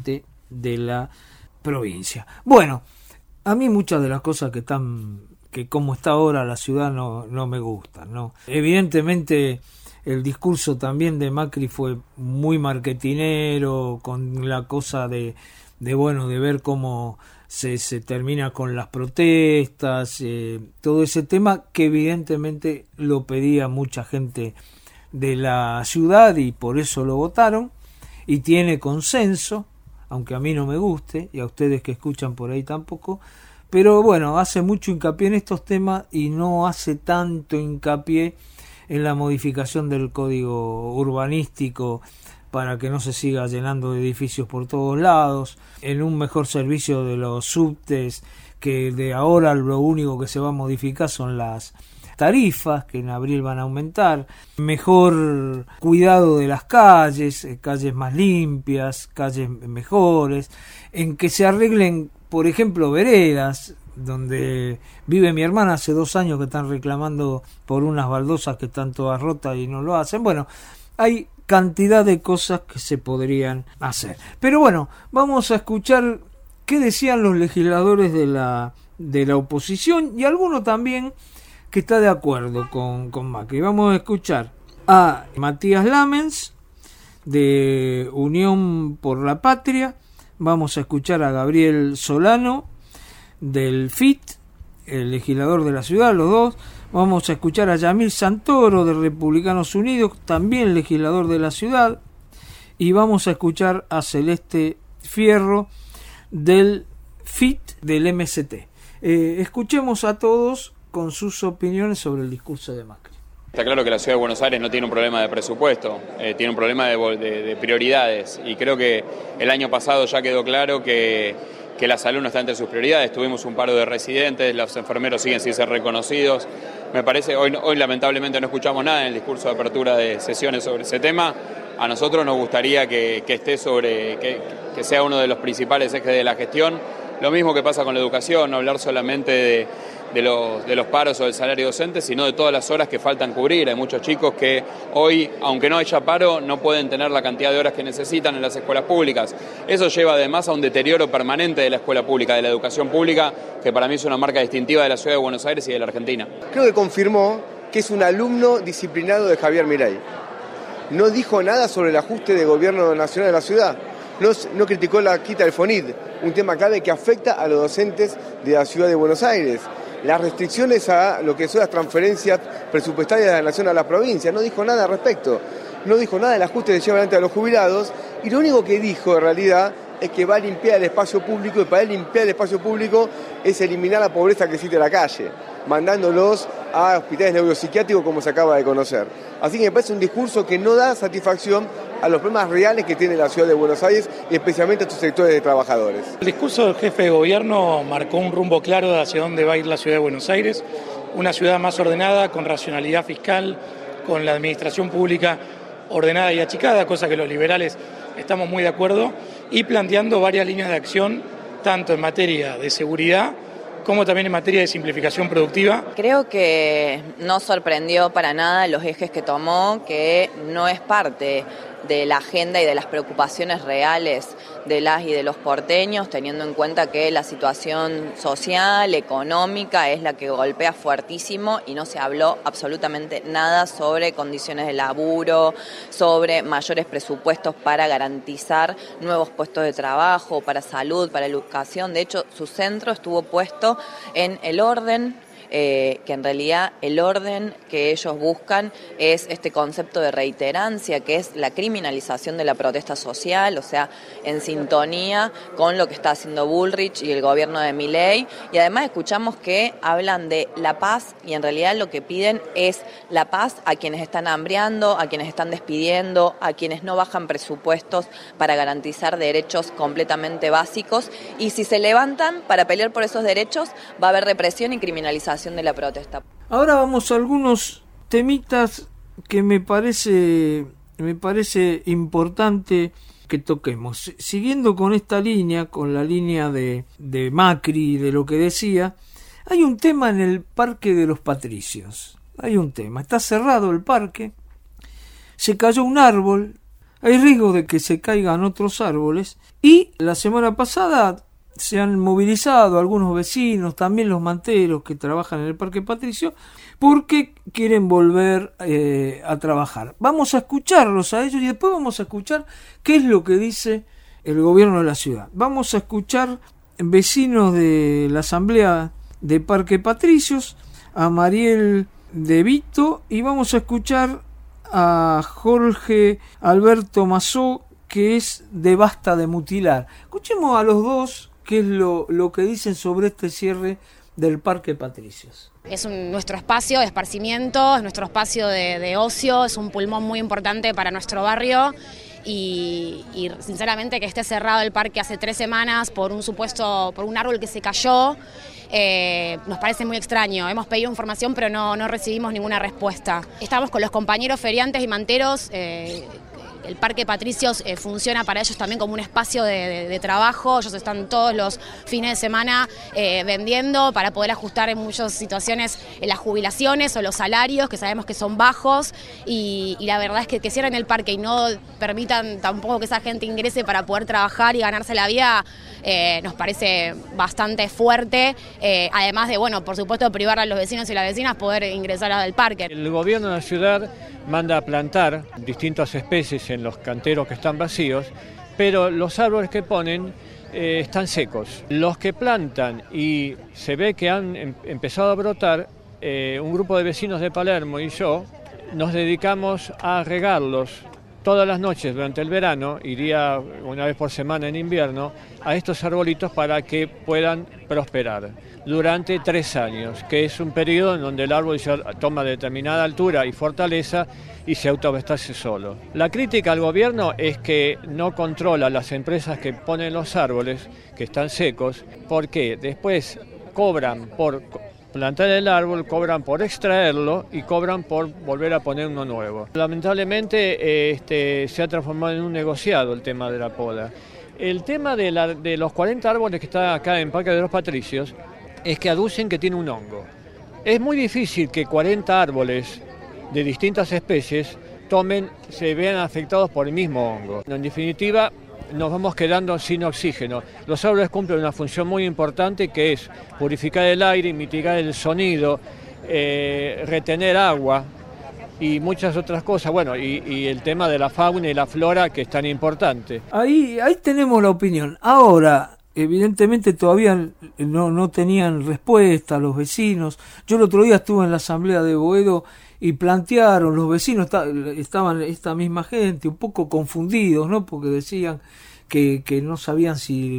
[SPEAKER 3] de la provincia. Bueno, a mí muchas de las cosas que como está ahora la ciudad no me gustan, ¿no? Evidentemente el discurso también de Macri fue muy marketinero, con la cosa de ver cómo se termina con las protestas, todo ese tema que evidentemente lo pedía mucha gente de la ciudad y por eso lo votaron, y tiene consenso, aunque a mí no me guste y a ustedes que escuchan por ahí tampoco, pero bueno, hace mucho hincapié en estos temas y no hace tanto hincapié en la modificación del código urbanístico para que no se siga llenando de edificios por todos lados, en un mejor servicio de los subtes, que de ahora lo único que se va a modificar son las tarifas, que en abril van a aumentar, mejor cuidado de las calles, calles más limpias, calles mejores, en que se arreglen, por ejemplo, veredas, donde vive mi hermana, hace 2 años que están reclamando por unas baldosas que están todas rotas y no lo hacen. Bueno, hay cantidad de cosas que se podrían hacer. Pero bueno, vamos a escuchar qué decían los legisladores de la oposición y alguno también que está de acuerdo con Macri. Vamos a escuchar a Matías Lamens de Unión por la Patria, vamos a escuchar a Gabriel Solano del FIT, el legislador de la ciudad, los dos. Vamos a escuchar a Yamil Santoro de Republicanos Unidos, también legislador de la ciudad, y vamos a escuchar a Celeste Fierro del FIT del MST. Escuchemos a todos con sus opiniones sobre el discurso de Macri.
[SPEAKER 8] Está claro que la ciudad de Buenos Aires no tiene un problema de presupuesto, tiene un problema de prioridades, y creo que el año pasado ya quedó claro que la salud no está entre sus prioridades. Tuvimos un paro de residentes, los enfermeros siguen sin ser reconocidos. Me parece, hoy lamentablemente no escuchamos nada en el discurso de apertura de sesiones sobre ese tema. A nosotros nos gustaría que esté que sea uno de los principales ejes de la gestión. Lo mismo que pasa con la educación, no hablar solamente de los paros o del salario docente, sino de todas las horas que faltan cubrir. Hay muchos chicos que hoy, aunque no haya paro, no pueden tener la cantidad de horas que necesitan en las escuelas públicas. Eso lleva además a un deterioro permanente de la escuela pública, de la educación pública, que para mí es una marca distintiva de la ciudad de Buenos Aires y de la Argentina.
[SPEAKER 9] Creo que confirmó que es un alumno disciplinado de Javier Milei. No dijo nada sobre el ajuste de gobierno nacional de la ciudad. No criticó la quita del FONID, un tema clave que afecta a los docentes de la ciudad de Buenos Aires. Las restricciones a lo que son las transferencias presupuestarias de la nación a las provincias. No dijo nada al respecto. No dijo nada del ajuste que se lleva adelante a los jubilados. Y lo único que dijo en realidad es que va a limpiar el espacio público, y para él limpiar el espacio público es eliminar la pobreza que existe en la calle, mandándolos a hospitales neuropsiquiátricos como se acaba de conocer. Así que me parece un discurso que no da satisfacción a los problemas reales que tiene la ciudad de Buenos Aires y especialmente a estos sectores de trabajadores.
[SPEAKER 10] El discurso del jefe de gobierno marcó un rumbo claro de hacia dónde va a ir la ciudad de Buenos Aires, una ciudad más ordenada, con racionalidad fiscal, con la administración pública ordenada y achicada, cosa que los liberales estamos muy de acuerdo, y planteando varias líneas de acción, tanto en materia de seguridad como también en materia de simplificación productiva.
[SPEAKER 11] Creo que no sorprendió para nada los ejes que tomó, que no es parte de la agenda y de las preocupaciones reales de las y de los porteños, teniendo en cuenta que la situación social, económica es la que golpea fuertísimo y no se habló absolutamente nada sobre condiciones de laburo, sobre mayores presupuestos para garantizar nuevos puestos de trabajo, para salud, para educación. De hecho, su centro estuvo puesto en el orden, que en realidad el orden que ellos buscan es este concepto de reiterancia, que es la criminalización de la protesta social, o sea, en sintonía con lo que está haciendo Bullrich y el gobierno de Milei. Y además escuchamos que hablan de la paz y en realidad lo que piden es la paz a quienes están hambriando, a quienes están despidiendo, a quienes no bajan presupuestos para garantizar derechos completamente básicos. Y si se levantan para pelear por esos derechos, va a haber represión y criminalización de la protesta.
[SPEAKER 3] Ahora vamos a algunos temitas que me parece importante que toquemos. Siguiendo con esta línea, con la línea de Macri y de lo que decía, hay un tema en el Parque de los Patricios. Hay un tema. Está cerrado el parque, se cayó un árbol, hay riesgo de que se caigan otros árboles. Y la semana pasada se han movilizado algunos vecinos, también los manteros que trabajan en el Parque Patricio, porque quieren volver a trabajar. Vamos a escucharlos a ellos y después vamos a escuchar qué es lo que dice el gobierno de la ciudad. Vamos a escuchar vecinos de la Asamblea de Parque Patricios, a Mariel de Vito, y vamos a escuchar a Jorge Alberto Mazó, que es de Basta de Mutilar. Escuchemos a los dos qué es lo que dicen sobre este cierre del Parque Patricios.
[SPEAKER 12] Es nuestro espacio de esparcimiento, es nuestro espacio de ocio, es un pulmón muy importante para nuestro barrio y sinceramente que esté cerrado el parque hace 3 semanas por un árbol que se cayó, nos parece muy extraño. Hemos pedido información pero no recibimos ninguna respuesta. Estamos con los compañeros feriantes y manteros. El Parque Patricios funciona para ellos también como un espacio de trabajo. Ellos están todos los fines de semana vendiendo para poder ajustar en muchas situaciones las jubilaciones o los salarios, que sabemos que son bajos, y la verdad es que cierren el parque y no permitan tampoco que esa gente ingrese para poder trabajar y ganarse la vida, nos parece bastante fuerte, además de, bueno, por supuesto, privar a los vecinos y las vecinas poder ingresar al parque.
[SPEAKER 13] El gobierno de la ciudad manda a plantar distintas especies en los canteros que están vacíos, pero los árboles que ponen están secos. Los que plantan y se ve que han empezado a brotar, un grupo de vecinos de Palermo y yo nos dedicamos a regarlos todas las noches durante el verano, iría una vez por semana en invierno, a estos arbolitos para que puedan prosperar durante 3 años, que es un periodo en donde el árbol ya toma determinada altura y fortaleza y se autoabastece solo. La crítica al gobierno es que no controla las empresas que ponen los árboles, que están secos, porque después cobran por plantar el árbol, cobran por extraerlo y cobran por volver a poner uno nuevo. Lamentablemente se ha transformado en un negociado el tema de la poda. El tema de los 40 árboles que están acá en Parque de los Patricios es que aducen que tiene un hongo. Es muy difícil que 40 árboles de distintas especies se vean afectados por el mismo hongo. En definitiva, nos vamos quedando sin oxígeno. Los árboles cumplen una función muy importante, que es purificar el aire, mitigar el sonido, retener agua y muchas otras cosas. Bueno, y el tema de la fauna y la flora, que es tan importante.
[SPEAKER 3] Ahí tenemos la opinión. Ahora, evidentemente todavía no tenían respuesta los vecinos. Yo el otro día estuve en la asamblea de Boedo y plantearon, los vecinos estaban esta misma gente un poco confundidos, ¿no? Porque decían que no sabían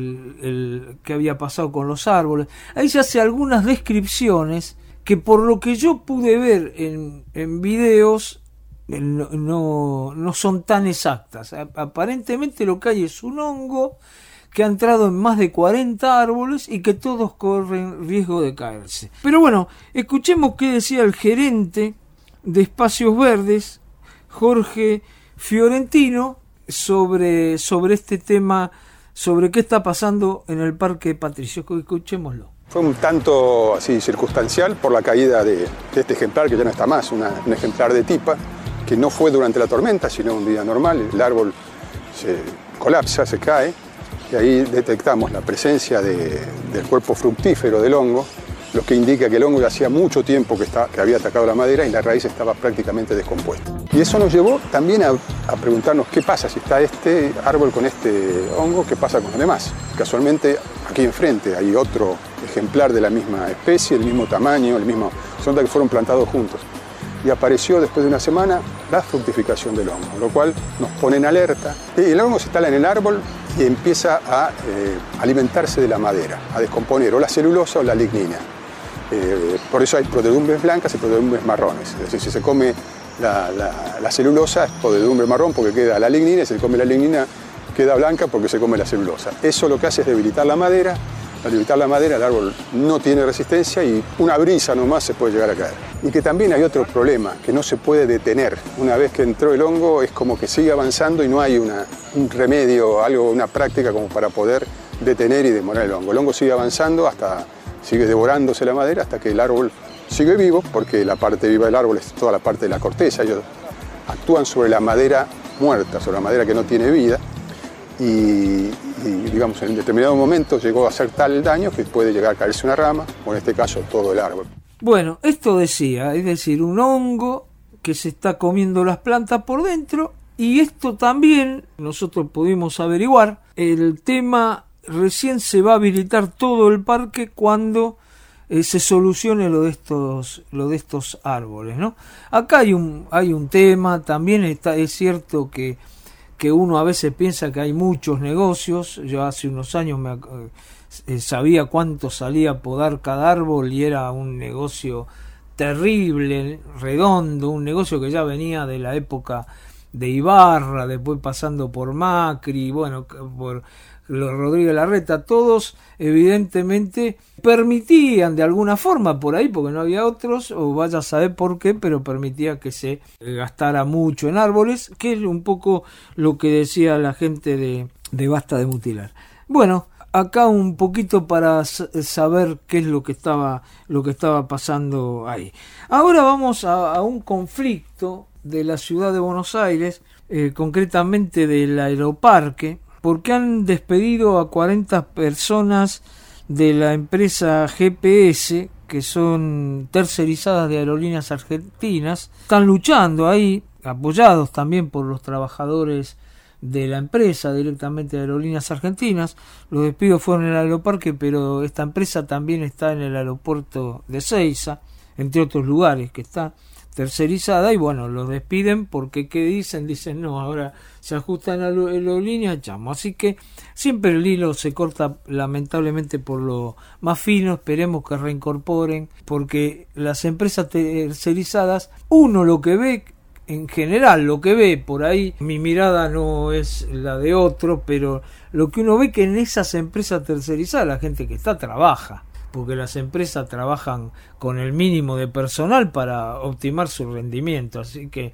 [SPEAKER 3] qué había pasado con los árboles. Ahí se hace algunas descripciones que, por lo que yo pude ver en videos, no son tan exactas. Aparentemente lo que hay es un hongo que ha entrado en más de 40 árboles y que todos corren riesgo de caerse. Pero bueno, escuchemos qué decía el gerente de Espacios Verdes, Jorge Fiorentino, sobre este tema, sobre qué está pasando en el Parque Patricio. Escuchémoslo.
[SPEAKER 14] Fue un tanto así circunstancial por la caída de este ejemplar, que ya no está más, un ejemplar de tipa, que no fue durante la tormenta, sino un día normal. El árbol se colapsa, se cae, y ahí detectamos la presencia del cuerpo fructífero del hongo, lo que indica que el hongo ya hacía mucho tiempo que había atacado la madera y la raíz estaba prácticamente descompuesta. Y eso nos llevó también a preguntarnos qué pasa si está este árbol con este hongo, qué pasa con los demás. Casualmente aquí enfrente hay otro ejemplar de la misma especie, el mismo tamaño, son que fueron plantados juntos. Y apareció después de una semana la fructificación del hongo, lo cual nos pone en alerta. Y el hongo se instala en el árbol y empieza a alimentarse de la madera, a descomponer o la celulosa o la lignina. Por eso hay proteodumbres blancas y proteodumbres marrones. Es decir, si se come la celulosa es proteodumbre marrón porque queda la lignina, y si se come la lignina queda blanca porque se come la celulosa. Eso lo que hace es debilitar la madera. Al debilitar la madera el árbol no tiene resistencia y una brisa nomás se puede llegar a caer. Y que también hay otro problema, que no se puede detener. Una vez que entró el hongo es como que sigue avanzando y no hay un remedio, una práctica como para poder detener y demorar el hongo. El hongo sigue avanzando sigue devorándose la madera hasta que el árbol sigue vivo, porque la parte viva del árbol es toda la parte de la corteza. Ellos actúan sobre la madera muerta, sobre la madera que no tiene vida, y digamos, en determinado momento llegó a hacer tal el daño que puede llegar a caerse una rama, o en este caso todo el árbol.
[SPEAKER 3] Bueno, esto decía, es decir, un hongo que se está comiendo las plantas por dentro, y esto también nosotros pudimos averiguar. El tema, recién se va a habilitar todo el parque cuando se solucione lo de estos árboles, ¿no? Acá hay un tema, también es cierto que uno a veces piensa que hay muchos negocios. Yo hace unos años sabía cuánto salía a podar cada árbol y era un negocio terrible, redondo, un negocio que ya venía de la época de Ibarra, después pasando por Macri, bueno, por Rodríguez Larreta, todos evidentemente permitían de alguna forma por ahí, porque no había otros, o vaya a saber por qué, pero permitía que se gastara mucho en árboles, que es un poco lo que decía la gente de Basta de Mutilar. Bueno, acá un poquito para saber qué es lo que estaba pasando ahí. Ahora vamos a un conflicto de la ciudad de Buenos Aires, concretamente del Aeroparque, porque han despedido a 40 personas de la empresa GPS, que son tercerizadas de Aerolíneas Argentinas. Están luchando ahí, apoyados también por los trabajadores de la empresa, directamente de Aerolíneas Argentinas. Los despidos fueron en el Aeroparque, pero esta empresa también está en el aeropuerto de Seiza, entre otros lugares que está tercerizada, y bueno, los despiden porque ¿qué dicen? Dicen no, ahora se ajustan a aerolíneas, echamos. Así que siempre el hilo se corta lamentablemente por lo más fino. Esperemos que reincorporen, porque las empresas tercerizadas, uno lo que ve, en general lo que ve por ahí, mi mirada no es la de otro, pero lo que uno ve que en esas empresas tercerizadas la gente que está trabaja, porque las empresas trabajan con el mínimo de personal para optimizar su rendimiento, así que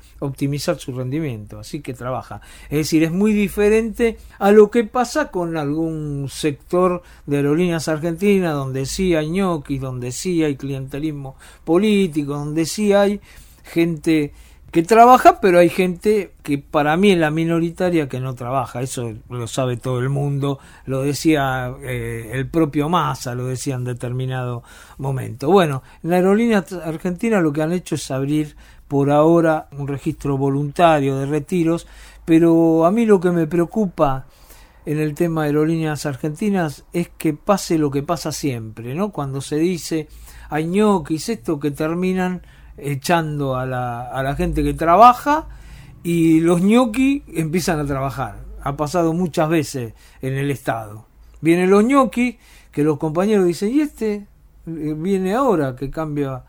[SPEAKER 3] trabaja. Es decir, es muy diferente a lo que pasa con algún sector de Aerolíneas Argentinas, donde sí hay ñoquis, donde sí hay clientelismo político, donde sí hay gente que trabaja, pero hay gente que para mí es la minoritaria que no trabaja. Eso lo sabe todo el mundo, lo decía el propio Massa, lo decía en determinado momento. Bueno, en la Aerolínea Argentina lo que han hecho es abrir por ahora un registro voluntario de retiros, pero a mí lo que me preocupa en el tema de Aerolíneas Argentinas es que pase lo que pasa siempre, ¿no? Cuando se dice hay ñoquis, esto, que terminan echando a la gente que trabaja, y los ñoquis empiezan a trabajar. Ha pasado muchas veces en el Estado. Vienen los ñoquis, que los compañeros dicen, y este viene ahora que cambia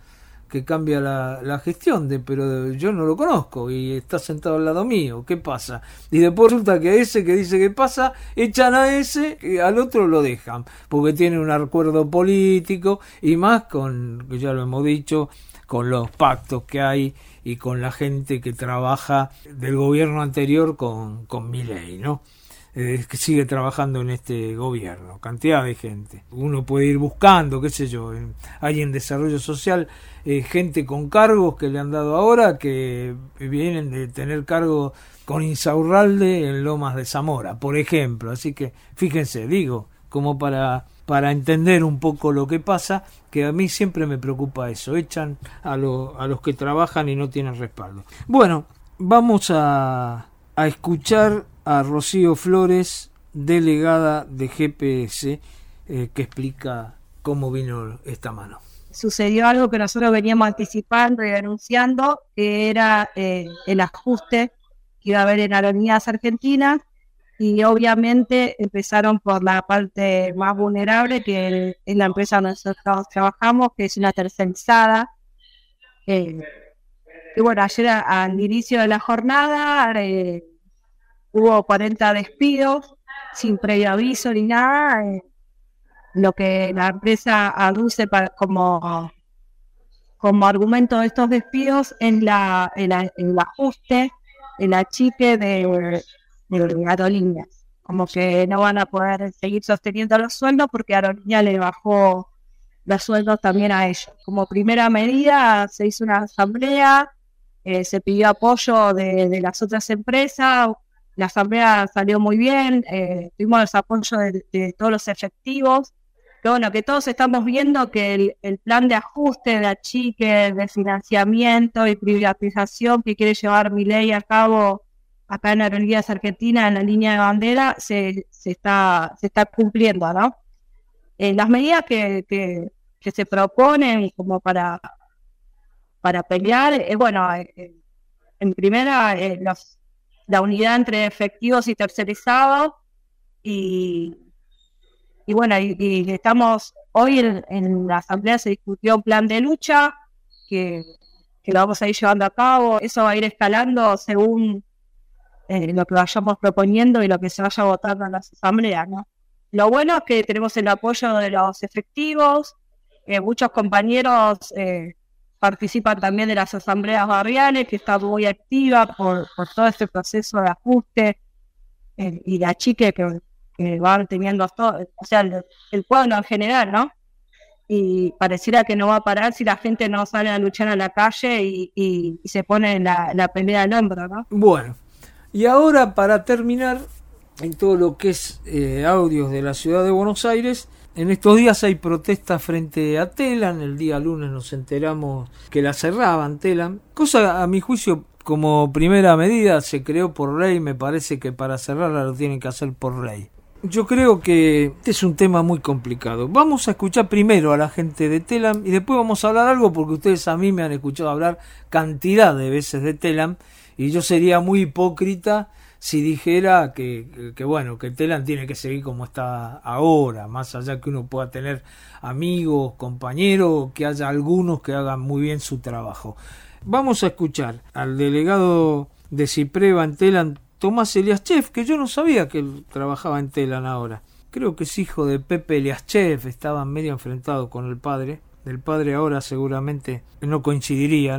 [SPEAKER 3] la gestión, pero yo no lo conozco y está sentado al lado mío, ¿qué pasa? Y después resulta que ese que dice que pasa, echan a ese, y al otro lo dejan, porque tiene un acuerdo político, y más con, que ya lo hemos dicho, con los pactos que hay y con la gente que trabaja del gobierno anterior con Milei, ¿no? Que sigue trabajando en este gobierno, cantidad de gente. Uno puede ir buscando, qué sé yo, hay en desarrollo social gente con cargos que le han dado ahora, que vienen de tener cargo con Insaurralde en Lomas de Zamora, por ejemplo. Así que fíjense, digo, como para entender un poco lo que pasa, que a mí siempre me preocupa eso, echan a los que trabajan y no tienen respaldo. Bueno, vamos a escuchar a Rocío Flores, delegada de GPS, que explica cómo vino esta mano.
[SPEAKER 15] Sucedió algo que nosotros veníamos anticipando y denunciando, que era el ajuste que iba a haber en Aerolíneas Argentinas, y obviamente empezaron por la parte más vulnerable, que es la empresa donde nosotros trabajamos, que es una tercerizada. Y bueno, ayer al inicio de la jornada hubo 40 despidos sin previo aviso ni nada. Lo que la empresa aduce como argumento de estos despidos es el ajuste, el achique de Aerolíneas, como que no van a poder seguir sosteniendo los sueldos porque Aerolíneas le bajó los sueldos también a ellos. Como primera medida se hizo una asamblea se pidió apoyo de las otras empresas, la asamblea salió muy bien, tuvimos el apoyo de todos los efectivos, que bueno, que todos estamos viendo que el plan de ajuste, de achique, de financiamiento y privatización que quiere llevar Milei a cabo acá en Aerolíneas Argentinas, en la línea de bandera, se está cumpliendo, ¿no? Las medidas que se proponen como para pelear, bueno, en primera, la unidad entre efectivos y tercerizados, y bueno, y estamos hoy en la asamblea se discutió un plan de lucha que lo vamos a ir llevando a cabo. Eso va a ir escalando según lo que vayamos proponiendo y lo que se vaya votando en las asambleas, ¿no? Lo bueno es que tenemos el apoyo de los efectivos, muchos compañeros participan también de las asambleas barriales, que está muy activa por todo este proceso de ajuste y de achique que van teniendo todo, o sea, el pueblo en general, ¿no? Y pareciera que no va a parar si la gente no sale a luchar a la calle y se pone la pelea al hombro, ¿no?
[SPEAKER 3] Bueno, y ahora para terminar, en todo lo que es audios de la ciudad de Buenos Aires, en estos días hay protestas frente a Telam. El día lunes nos enteramos que la cerraban Telam, cosa a mi juicio como primera medida se creó por ley. Me parece que para cerrarla lo tienen que hacer por ley. Yo creo que este es un tema muy complicado. Vamos a escuchar primero a la gente de Telam y después vamos a hablar algo, porque ustedes a mí me han escuchado hablar cantidad de veces de Telam y yo sería muy hipócrita si dijera que bueno, que Telam tiene que seguir como está ahora, más allá que uno pueda tener amigos, compañeros, que haya algunos que hagan muy bien su trabajo. Vamos a escuchar al delegado de Cipreva en Telam, Tomás Eliaschev, que yo no sabía que él trabajaba en Telam ahora. Creo que es hijo de Pepe Eliaschev, estaba medio enfrentado con el padre. El padre ahora seguramente no coincidiría,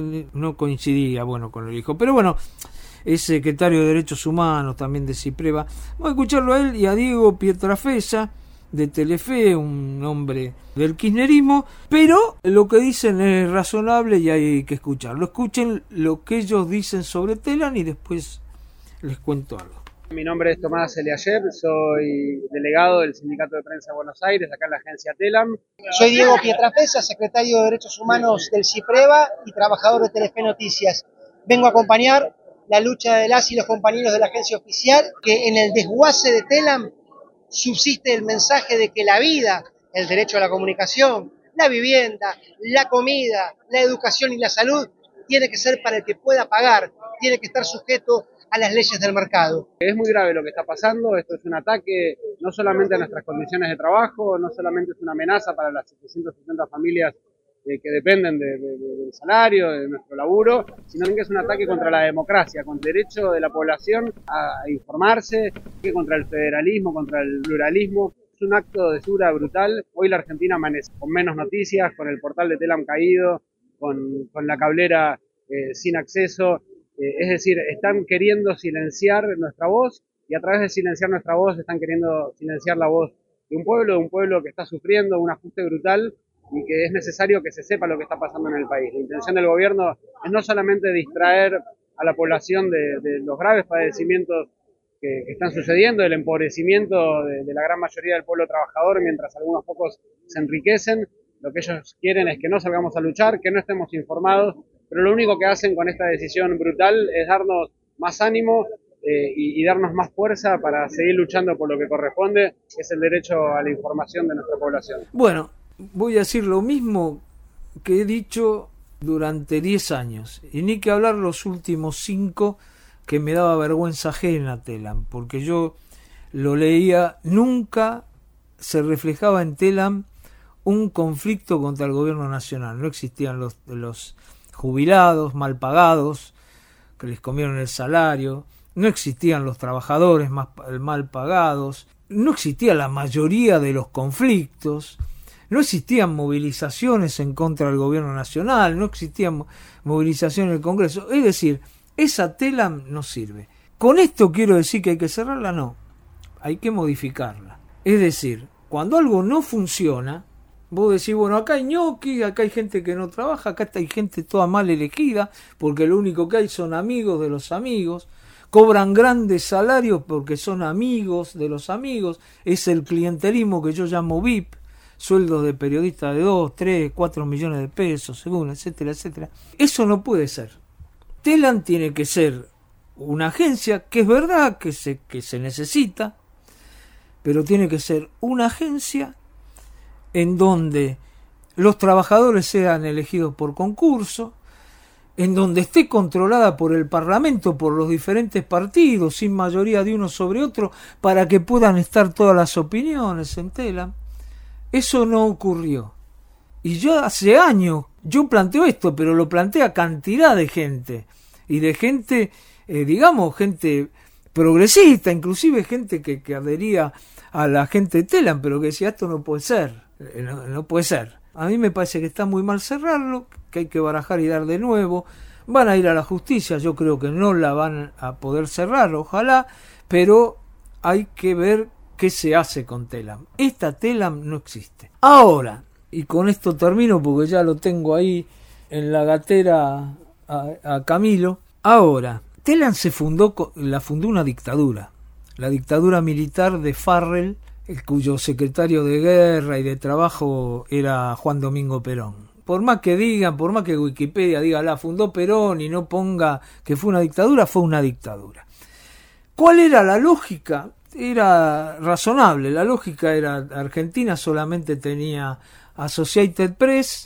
[SPEAKER 3] no coincidía, bueno, con el hijo. Pero bueno, es secretario de Derechos Humanos también de Cipreva. Vamos a escucharlo a él y a Diego Pietrafesa de Telefe, un hombre del kirchnerismo, pero lo que dicen es razonable y hay que escucharlo. Escuchen lo que ellos dicen sobre Telam y después les cuento algo.
[SPEAKER 16] Mi nombre es Tomás Eliaschev, soy delegado del Sindicato de Prensa de Buenos Aires, acá en la agencia Telam.
[SPEAKER 17] Soy Diego Pietrafesa, secretario de Derechos Humanos del Cipreva y trabajador de Telefe Noticias. Vengo a acompañar la lucha de las y los compañeros de la agencia oficial, que en el desguace de Telam subsiste el mensaje de que la vida, el derecho a la comunicación, la vivienda, la comida, la educación y la salud tiene que ser para el que pueda pagar, tiene que estar sujeto a las leyes del mercado.
[SPEAKER 16] Es muy grave lo que está pasando, esto es un ataque no solamente a nuestras condiciones de trabajo, no solamente es una amenaza para las 760 familias que dependen del salario, de nuestro laburo, sino que es un ataque contra la democracia, contra el derecho de la población a informarse, que contra el federalismo, contra el pluralismo. Es un acto de censura brutal. Hoy la Argentina amanece con menos noticias, con el portal de Telam caído, con la cablera sin acceso. Es decir, están queriendo silenciar nuestra voz y a través de silenciar nuestra voz están queriendo silenciar la voz de un pueblo que está sufriendo un ajuste brutal y que es necesario que se sepa lo que está pasando en el país. La intención del gobierno es no solamente distraer a la población de los graves padecimientos que están sucediendo, del empobrecimiento de la gran mayoría del pueblo trabajador, mientras algunos pocos se enriquecen. Lo que ellos quieren es que no salgamos a luchar, que no estemos informados, pero lo único que hacen con esta decisión brutal es darnos más ánimo y darnos más fuerza para seguir luchando por lo que corresponde, que es el derecho a la información de nuestra población.
[SPEAKER 3] Bueno, voy a decir lo mismo que he dicho durante 10 años, y ni que hablar los últimos 5, que me daba vergüenza ajena Telam, porque yo lo leía, nunca se reflejaba en Telam un conflicto contra el gobierno nacional. No existían los jubilados mal pagados, que les comieron el salario, no existían los trabajadores mal pagados, no existía la mayoría de los conflictos, no existían movilizaciones en contra del gobierno nacional, no existían movilizaciones en el Congreso. Es decir, esa Telam no sirve. ¿Con esto quiero decir que hay que cerrarla? No, hay que modificarla. Es decir, cuando algo no funciona, Vos decís, bueno, acá hay ñoqui, acá hay gente que no trabaja, acá hay gente toda mal elegida, porque lo único que hay son amigos de los amigos, cobran grandes salarios porque son amigos de los amigos, es el clientelismo que yo llamo VIP, sueldos de periodistas de 2, 3, 4 millones de pesos, según, etcétera, etcétera. Eso no puede ser. Telam tiene que ser una agencia, que es verdad que se necesita, pero tiene que ser una agencia en donde los trabajadores sean elegidos por concurso, en donde esté controlada por el Parlamento, por los diferentes partidos, sin mayoría de uno sobre otro, para que puedan estar todas las opiniones en Telam. Eso no ocurrió. Y yo hace años, yo planteo esto, pero lo plantea cantidad de gente, y de gente, digamos, gente progresista, inclusive gente que adhería a la gente de Telam, pero que decía, esto no puede ser. No puede ser. A mí me parece que está muy mal cerrarlo, que hay que barajar y dar de nuevo. Van a ir a la justicia, yo creo que no la van a poder cerrar, ojalá, pero hay que ver qué se hace con Telam. Esta Telam no existe. Ahora, y con esto termino porque ya lo tengo ahí en la gatera a Camilo. Ahora, Telam la fundó una dictadura, la dictadura militar de Farrell, cuyo secretario de guerra y de trabajo era Juan Domingo Perón. Por más que digan, por más que Wikipedia diga la fundó Perón y no ponga que fue una dictadura, fue una dictadura. ¿Cuál era la lógica? Era razonable, la lógica era Argentina solamente tenía Associated Press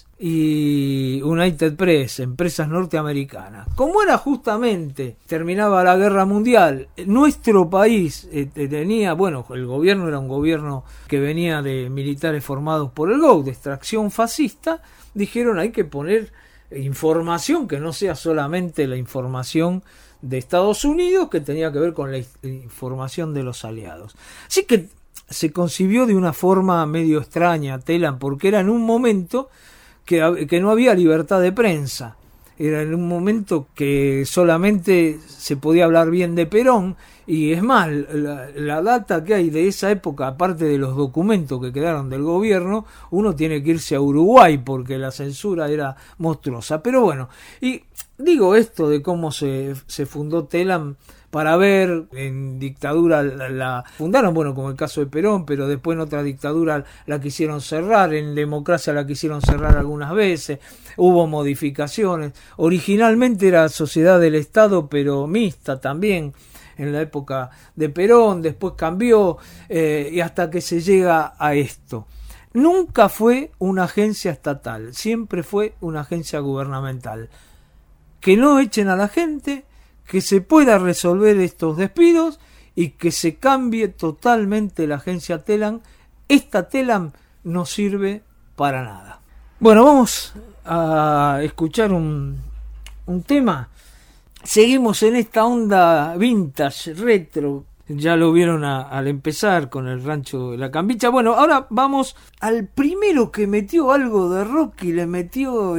[SPEAKER 3] y United Press, empresas norteamericanas. Como era justamente, terminaba la guerra mundial, nuestro país tenía, bueno, el gobierno era un gobierno que venía de militares formados por el GOU, de extracción fascista, dijeron hay que poner información que no sea solamente la información de Estados Unidos, que tenía que ver con la información de los aliados. Así que se concibió de una forma medio extraña Telam, porque era en un momento que no había libertad de prensa. Era en un momento que solamente se podía hablar bien de Perón, y es más, la data que hay de esa época, aparte de los documentos que quedaron del gobierno, uno tiene que irse a Uruguay porque la censura era monstruosa. Pero bueno, y digo esto de cómo se fundó Telam para ver en dictadura la fundaron, bueno, como el caso de Perón, pero después en otra dictadura la quisieron cerrar, en democracia la quisieron cerrar algunas veces, hubo modificaciones. Originalmente era sociedad del Estado, pero mixta también, en la época de Perón, después cambió, y hasta que se llega a esto. Nunca fue una agencia estatal, siempre fue una agencia gubernamental. Que no echen a la gente, que se pueda resolver estos despidos y que se cambie totalmente la agencia Telam. Esta Telam no sirve para nada. Bueno, vamos a escuchar un tema. Seguimos en esta onda vintage, retro. Ya lo vieron al empezar con el Rancho de la Cambicha. Bueno, ahora vamos al primero que metió algo de rock y le metió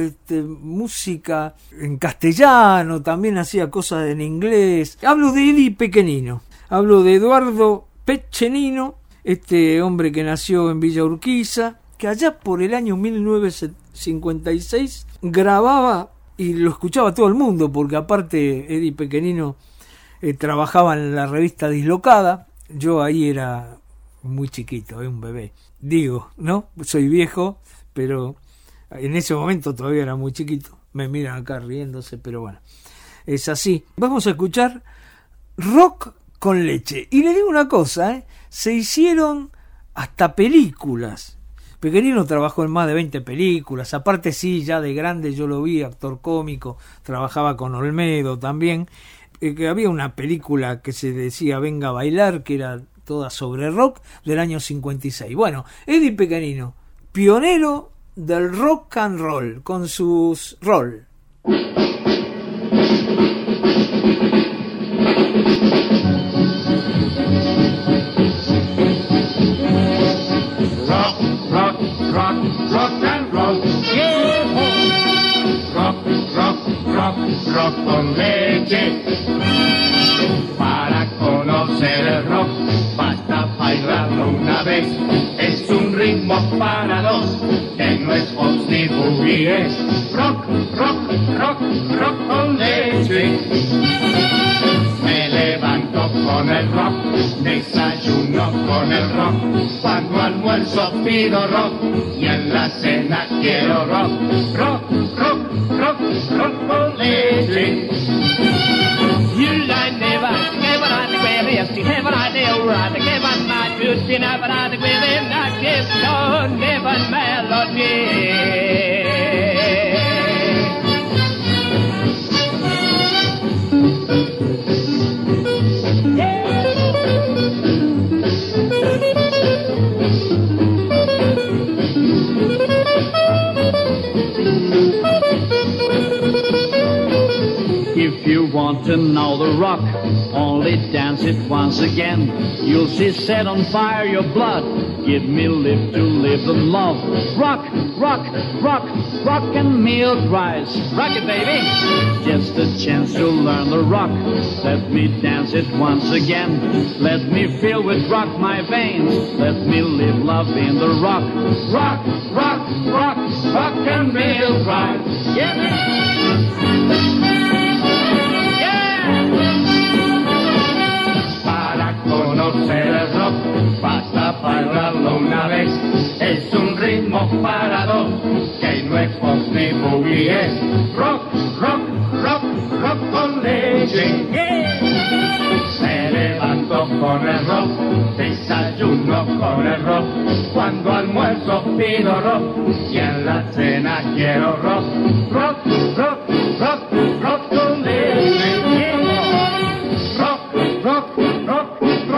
[SPEAKER 3] música en castellano, también hacía cosas en inglés. Hablo de Eddie Pequenino, hablo de Eduardo Pequenino, este hombre que nació en Villa Urquiza, que allá por el año 1956 grababa, y lo escuchaba todo el mundo, porque aparte Eddie Pequenino trabajaba en la revista Dislocada. Yo ahí era muy chiquito, un bebé. Digo, ¿no? Soy viejo, pero en ese momento todavía era muy chiquito. Me miran acá riéndose, pero bueno, es así. Vamos a escuchar Rock con Leche. Y le digo una cosa, se hicieron hasta películas. Pequenino trabajó en más de 20 películas. Aparte, sí, ya de grande yo lo vi, actor cómico. Trabajaba con Olmedo también. Que había una película que se decía Venga a bailar, que era toda sobre rock, del año 56. Bueno, Eddie Pequenino, pionero del rock and roll, con sus roll.
[SPEAKER 18] Rock, rock, rock, rock and roll. Yeah. Rock, rock, rock, rock con leche. Para conocer el rock basta bailarlo una vez. Es un ritmo para dos. Rock, rock, rock, rock con leche. Me levanto con el rock, desayuno con el rock. Cuando almuerzo pido rock y en la cena quiero rock. Rock, rock, rock, rock con leche. You like never, never on the way, yes, you never on the right, never my good, you never on the way, then I guess no, never melody.
[SPEAKER 19] If you want to know the rock, only dance it once again. You'll see set on fire your blood. Give me lift to live and love. Rock, rock, rock, rock and milk rice. Rock it, baby. Just a chance to learn the rock. Let me dance it once again. Let me fill with rock my veins. Let me live love in the rock. Rock, rock, rock, rock and milk rice. Yeah. Conocer el rock, basta bailarlo una vez. Es un ritmo para dos, que no es pop ni boogie, es rock, rock, rock, rock con leche. Me levanto con el rock, desayuno con el rock. Cuando almuerzo pido rock y en la cena quiero rock. Rock, rock, rock, rock con leche. Rock, rock, rock.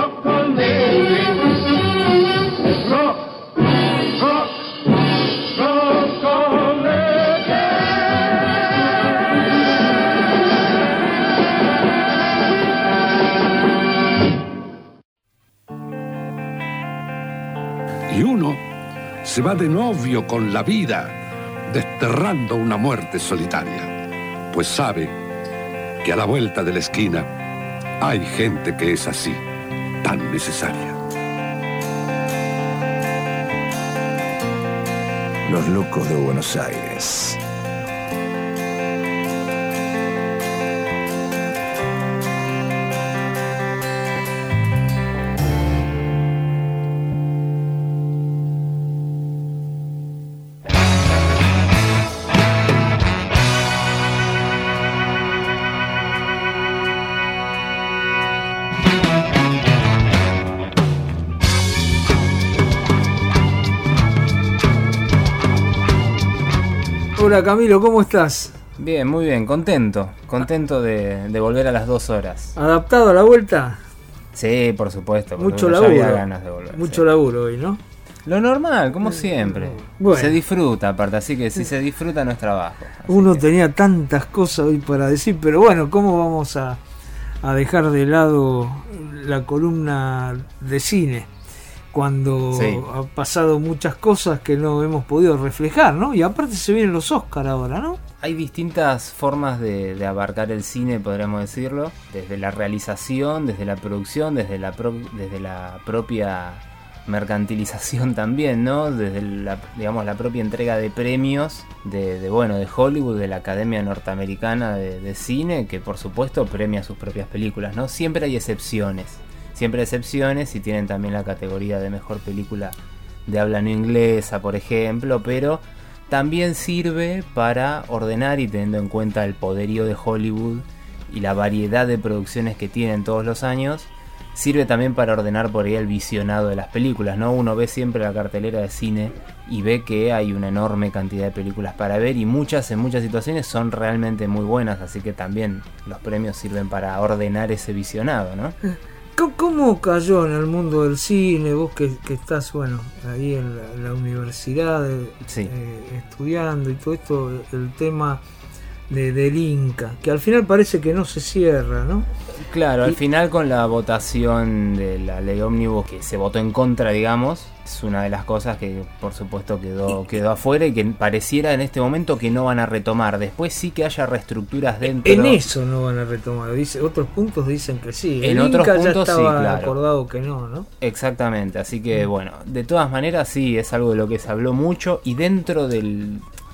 [SPEAKER 5] Y uno se va de novio con la vida, desterrando una muerte solitaria, pues sabe que a la vuelta de la esquina hay gente que es así, tan necesaria.
[SPEAKER 1] Los locos de Buenos Aires.
[SPEAKER 3] Hola Camilo, ¿cómo estás?
[SPEAKER 20] Bien, muy bien, contento de volver a las 2 horas.
[SPEAKER 3] ¿Adaptado a la vuelta?
[SPEAKER 20] Sí, por supuesto.
[SPEAKER 3] Mucho
[SPEAKER 20] ya
[SPEAKER 3] laburo.
[SPEAKER 20] había ganas de volver.
[SPEAKER 3] Mucho laburo hoy, ¿no?
[SPEAKER 20] Lo normal, como siempre.
[SPEAKER 3] Bueno.
[SPEAKER 20] Se disfruta aparte, así que si se disfruta no es trabajo.
[SPEAKER 3] Uno tenía tantas cosas hoy para decir, pero bueno, ¿cómo vamos a dejar de lado la columna de cine? Cuando ha pasado muchas cosas que no hemos podido reflejar, ¿no? Y aparte se vienen los Oscar ahora, ¿no?
[SPEAKER 20] Hay distintas formas de abarcar el cine, podríamos decirlo, desde la realización, desde la producción, desde la propia mercantilización también, ¿no? Desde la propia entrega de premios de Hollywood, de la Academia Norteamericana de Cine, que por supuesto premia sus propias películas, ¿no? Siempre hay excepciones y tienen también la categoría de mejor película de habla no inglesa, por ejemplo, pero también sirve para ordenar, y teniendo en cuenta el poderío de Hollywood y la variedad de producciones que tienen todos los años, sirve también para ordenar por ahí el visionado de las películas, ¿no? Uno ve siempre la cartelera de cine y ve que hay una enorme cantidad de películas para ver, y en muchas situaciones son realmente muy buenas, así que también los premios sirven para ordenar ese visionado, ¿no?
[SPEAKER 3] ¿Cómo cayó en el mundo del cine? Vos que estás, ahí en la universidad estudiando y todo esto, el tema del Inca, que al final parece que no se cierra, ¿no?
[SPEAKER 20] Claro, al final con la votación de la ley ómnibus, que se votó en contra, digamos, es una de las cosas que por supuesto quedó afuera y que pareciera en este momento que no van a retomar. Después sí que haya reestructuras dentro.
[SPEAKER 3] En eso no van a retomar, otros puntos dicen que sí.
[SPEAKER 20] En
[SPEAKER 3] el
[SPEAKER 20] otros
[SPEAKER 3] Inca
[SPEAKER 20] puntos
[SPEAKER 3] ya estaba
[SPEAKER 20] sí, claro.
[SPEAKER 3] Acordado que no.
[SPEAKER 20] Exactamente, así que de todas maneras sí, es algo de lo que se habló mucho, y dentro del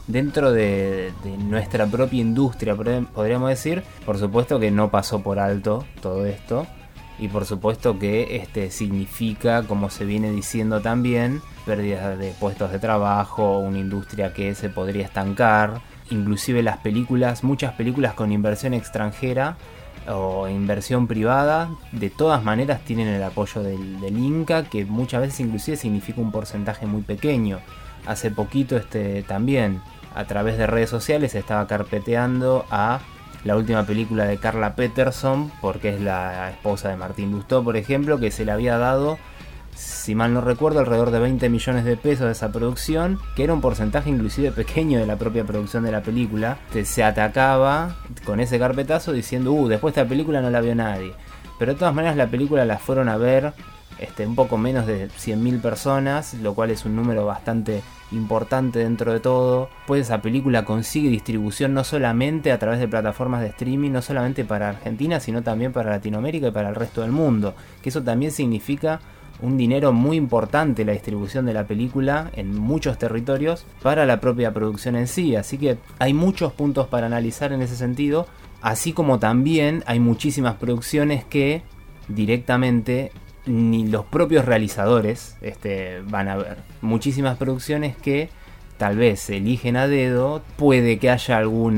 [SPEAKER 20] dentro de nuestra propia industria, podríamos decir. Por supuesto que no pasó por alto todo esto, y por supuesto que significa, como se viene diciendo también, pérdida de puestos de trabajo, una industria que se podría estancar. Inclusive muchas películas con inversión extranjera o inversión privada, de todas maneras tienen el apoyo del Inca, que muchas veces inclusive significa un porcentaje muy pequeño. Hace poquito también a través de redes sociales se estaba carpeteando a la última película de Carla Peterson, porque es la esposa de Martín Lustó, por ejemplo, que se le había dado, si mal no recuerdo, alrededor de 20 millones de pesos de esa producción, que era un porcentaje inclusive pequeño de la propia producción de la película. Se atacaba con ese carpetazo diciendo, después esta película no la vio nadie. Pero de todas maneras la película la fueron a ver un poco menos de 100.000 personas, lo cual es un número bastante importante dentro de todo. Pues esa película consigue distribución no solamente a través de plataformas de streaming, no solamente para Argentina, sino también para Latinoamérica y para el resto del mundo, que eso también significa un dinero muy importante, la distribución de la película en muchos territorios para la propia producción en sí. Así que hay muchos puntos para analizar en ese sentido, así como también hay muchísimas producciones que directamente ni los propios realizadores van a ver. Muchísimas producciones que tal vez se eligen a dedo, puede que haya algún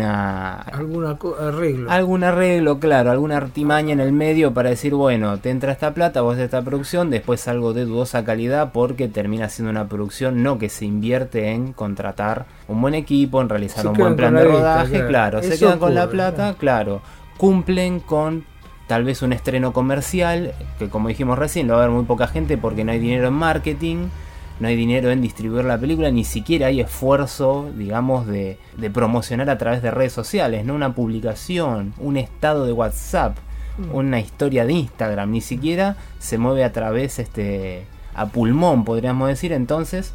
[SPEAKER 20] arreglo, claro, alguna artimaña en el medio para decir, bueno, te entra esta plata, vos de esta producción, después algo de dudosa calidad, porque termina siendo una producción no que se invierte en contratar un buen equipo, en realizar un buen plan de rodaje, claro, se quedan con la plata, claro, cumplen con tal vez un estreno comercial, que como dijimos recién, lo va a ver muy poca gente porque no hay dinero en marketing, no hay dinero en distribuir la película, ni siquiera hay esfuerzo, digamos, de promocionar a través de redes sociales, no una publicación, un estado de WhatsApp, una historia de Instagram, ni siquiera se mueve a través a pulmón, podríamos decir. Entonces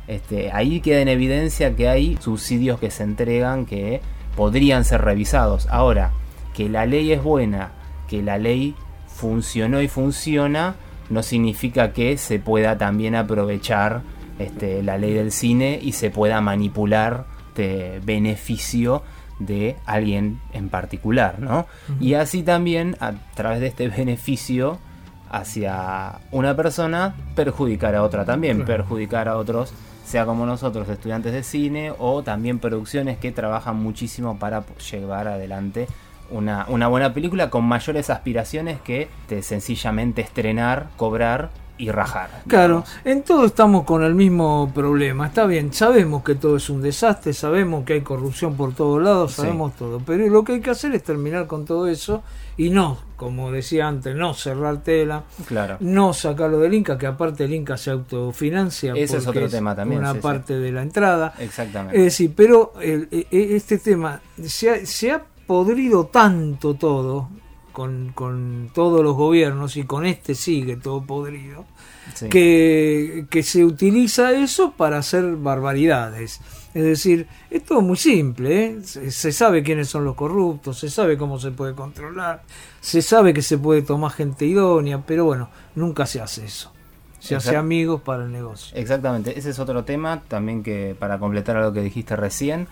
[SPEAKER 20] ahí queda en evidencia que hay subsidios que se entregan que podrían ser revisados. Ahora, que la ley es buena, que la ley funcionó y funciona, no significa que se pueda también aprovechar la ley del cine y se pueda manipular de beneficio de alguien en particular, ¿no? Uh-huh. Y así también, a través de este beneficio hacia una persona, perjudicar a otra también, claro. Perjudicar a otros, sea como nosotros, estudiantes de cine, o también producciones que trabajan muchísimo para llevar adelante una buena película con mayores aspiraciones que sencillamente estrenar, cobrar y rajar.
[SPEAKER 3] Claro, en todo estamos con el mismo problema. Está bien, sabemos que todo es un desastre, sabemos que hay corrupción por todos lados, sabemos todo, pero lo que hay que hacer es terminar con todo eso y no, como decía antes, no cerrar tela,
[SPEAKER 20] claro.
[SPEAKER 3] No sacarlo del Inca, que aparte el Inca se autofinancia.
[SPEAKER 20] Ese es otro tema también.
[SPEAKER 3] Una parte de la entrada.
[SPEAKER 20] Exactamente.
[SPEAKER 3] Es decir, pero este tema se ha podrido tanto todo con todos los gobiernos, y con sigue todo podrido, sí. que se utiliza eso para hacer barbaridades. Es decir, es todo muy simple, ¿eh? Se sabe quiénes son los corruptos, se sabe cómo se puede controlar, se sabe que se puede tomar gente idónea, pero bueno, nunca se hace eso. Se hace amigos para el negocio.
[SPEAKER 20] Exactamente, ese es otro tema también, que para completar algo que dijiste recién,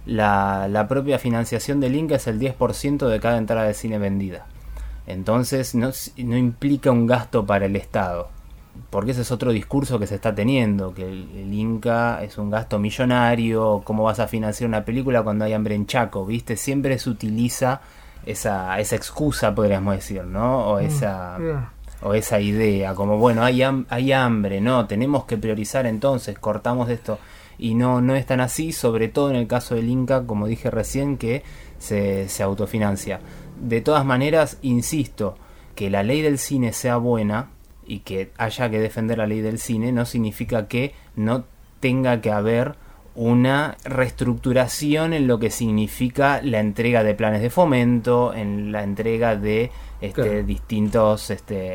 [SPEAKER 20] la propia financiación del Inca es el 10% de cada entrada de cine vendida. Entonces no implica un gasto para el Estado, porque ese es otro discurso que se está teniendo, que el Inca es un gasto millonario, ¿cómo vas a financiar una película cuando hay hambre en Chaco? ¿Viste? Siempre se utiliza esa excusa, podríamos decir, ¿no? O esa idea, como bueno, hay hambre, no, tenemos que priorizar, entonces cortamos esto. Y no es tan así, sobre todo en el caso del Inca, como dije recién, que se autofinancia. De todas maneras, insisto, que la ley del cine sea buena y que haya que defender la ley del cine no significa que no tenga que haber una reestructuración en lo que significa la entrega de planes de fomento, en la entrega de claro. distintos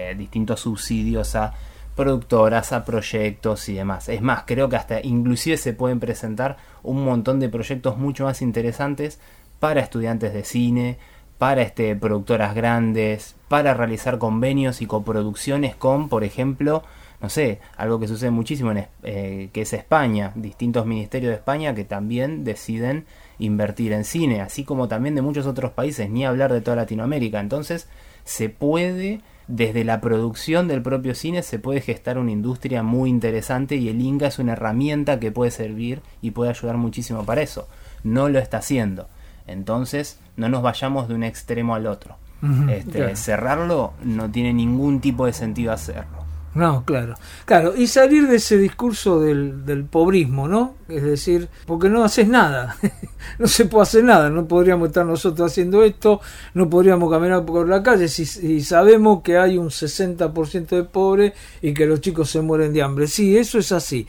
[SPEAKER 20] subsidios a productoras, a proyectos y demás. Es más, creo que hasta inclusive se pueden presentar un montón de proyectos mucho más interesantes para estudiantes de cine, para productoras grandes, para realizar convenios y coproducciones con, por ejemplo, no sé, algo que sucede muchísimo que es España, distintos ministerios de España que también deciden invertir en cine, así como también de muchos otros países, ni hablar de toda Latinoamérica. Entonces se puede, desde la producción del propio cine, se puede gestar una industria muy interesante, y el Inca es una herramienta que puede servir y puede ayudar muchísimo para eso. No lo está haciendo. Entonces no nos vayamos de un extremo al otro.
[SPEAKER 3] Claro.
[SPEAKER 20] Cerrarlo no tiene ningún tipo de sentido hacerlo.
[SPEAKER 3] No, claro, y salir de ese discurso del pobrismo, ¿no? Es decir, porque no haces nada, no se puede hacer nada, no podríamos estar nosotros haciendo esto, no podríamos caminar por la calle si sabemos que hay un 60% de pobres y que los chicos se mueren de hambre. Sí, eso es así,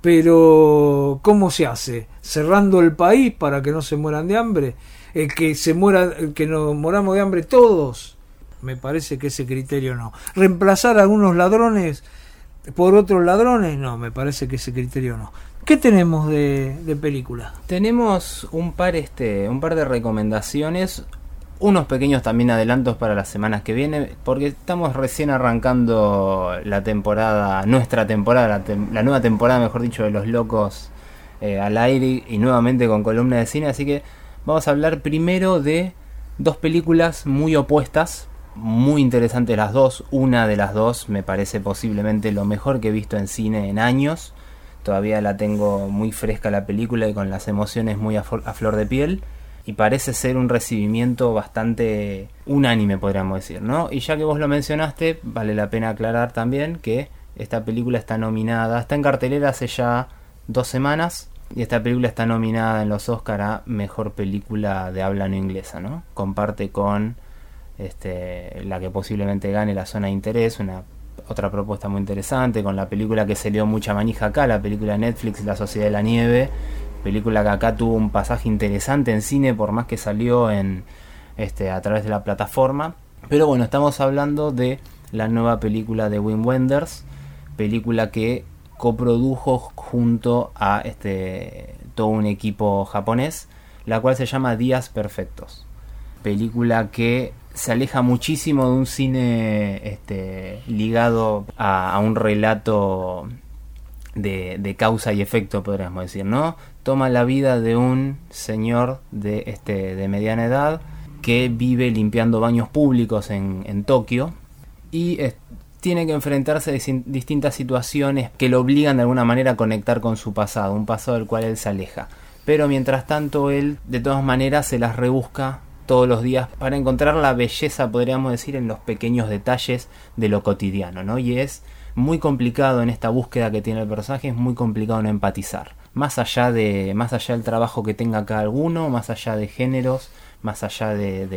[SPEAKER 3] pero ¿cómo se hace? ¿Cerrando el país para que no se mueran de hambre? Que nos moramos de hambre todos. Me parece que ese criterio no. Reemplazar a algunos ladrones por otros ladrones, no, me parece que ese criterio no. ¿Qué tenemos de película?
[SPEAKER 20] Tenemos un par de recomendaciones, unos pequeños también adelantos para las semanas que vienen, porque estamos recién arrancando la temporada, la nueva temporada, mejor dicho, de Los Locos al aire, y nuevamente con columna de cine, así que vamos a hablar primero de dos películas muy opuestas, muy interesantes las dos. Una de las dos me parece posiblemente lo mejor que he visto en cine en años. Todavía la tengo muy fresca la película y con las emociones muy a flor de piel. Y parece ser un recibimiento bastante unánime, podríamos decir, ¿no? Y ya que vos lo mencionaste, vale la pena aclarar también que esta película está en cartelera hace ya 2 semanas. Y esta película está nominada en los Oscar a Mejor Película de Habla No Inglesa, ¿no? Comparte con la que posiblemente gane La Zona de Interés, otra propuesta muy interesante, con la película que se dio mucha manija acá, la película de Netflix, La Sociedad de la Nieve, película que acá tuvo un pasaje interesante en cine, por más que salió a través de la plataforma. Pero bueno, estamos hablando de la nueva película de Wim Wenders, película que coprodujo junto a todo un equipo japonés, la cual se llama Días Perfectos. Película que se aleja muchísimo de un cine ligado a un relato de causa y efecto, podríamos decir, ¿no? Toma la vida de un señor de mediana edad que vive limpiando baños públicos en Tokio, y tiene que enfrentarse a distintas situaciones que lo obligan de alguna manera a conectar con su pasado, un pasado del cual él se aleja. Pero mientras tanto él de todas maneras se las rebusca todos los días para encontrar la belleza, podríamos decir, en los pequeños detalles de lo cotidiano, ¿no? Y es muy complicado en esta búsqueda que tiene el personaje, es muy complicado no empatizar. Más allá del trabajo que tenga cada alguno, más allá de géneros, más allá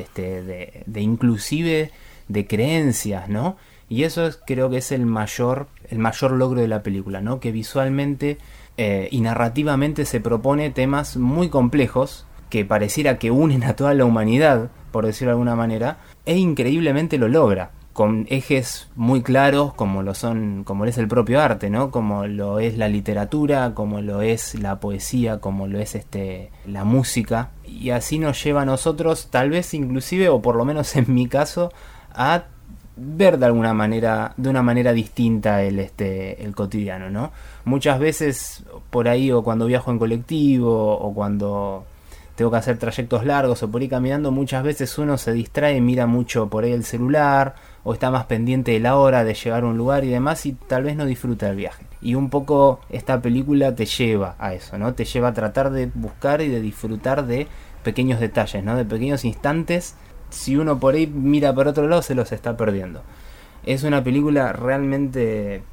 [SPEAKER 20] de inclusive de creencias, ¿no? Y eso creo que es el mayor logro de la película, ¿no? Que visualmente y narrativamente se propone temas muy complejos que pareciera que unen a toda la humanidad, por decirlo de alguna manera, e increíblemente lo logra, con ejes muy claros como lo es el propio arte, ¿no? Como lo es la literatura, como lo es la poesía, como lo es la música, y así nos lleva a nosotros, tal vez inclusive, o por lo menos en mi caso, a ver de una manera distinta el cotidiano, ¿no? Muchas veces por ahí, o cuando viajo en colectivo, o cuando tengo que hacer trayectos largos, o por ahí caminando, muchas veces uno se distrae, mira mucho por ahí el celular, o está más pendiente de la hora de llegar a un lugar y demás, y tal vez no disfruta del viaje. Y un poco esta película te lleva a eso, ¿no? Te lleva a tratar de buscar y de disfrutar de pequeños detalles, ¿no? De pequeños instantes. Si uno por ahí mira por otro lado, se los está perdiendo. Es una película realmente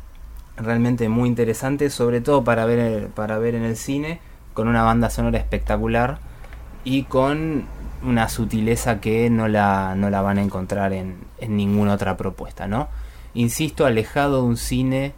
[SPEAKER 20] muy interesante, sobre todo para ver en el cine, con una banda sonora espectacular y con una sutileza que no la van a encontrar en ninguna otra propuesta, ¿no? Insisto, alejado de un cine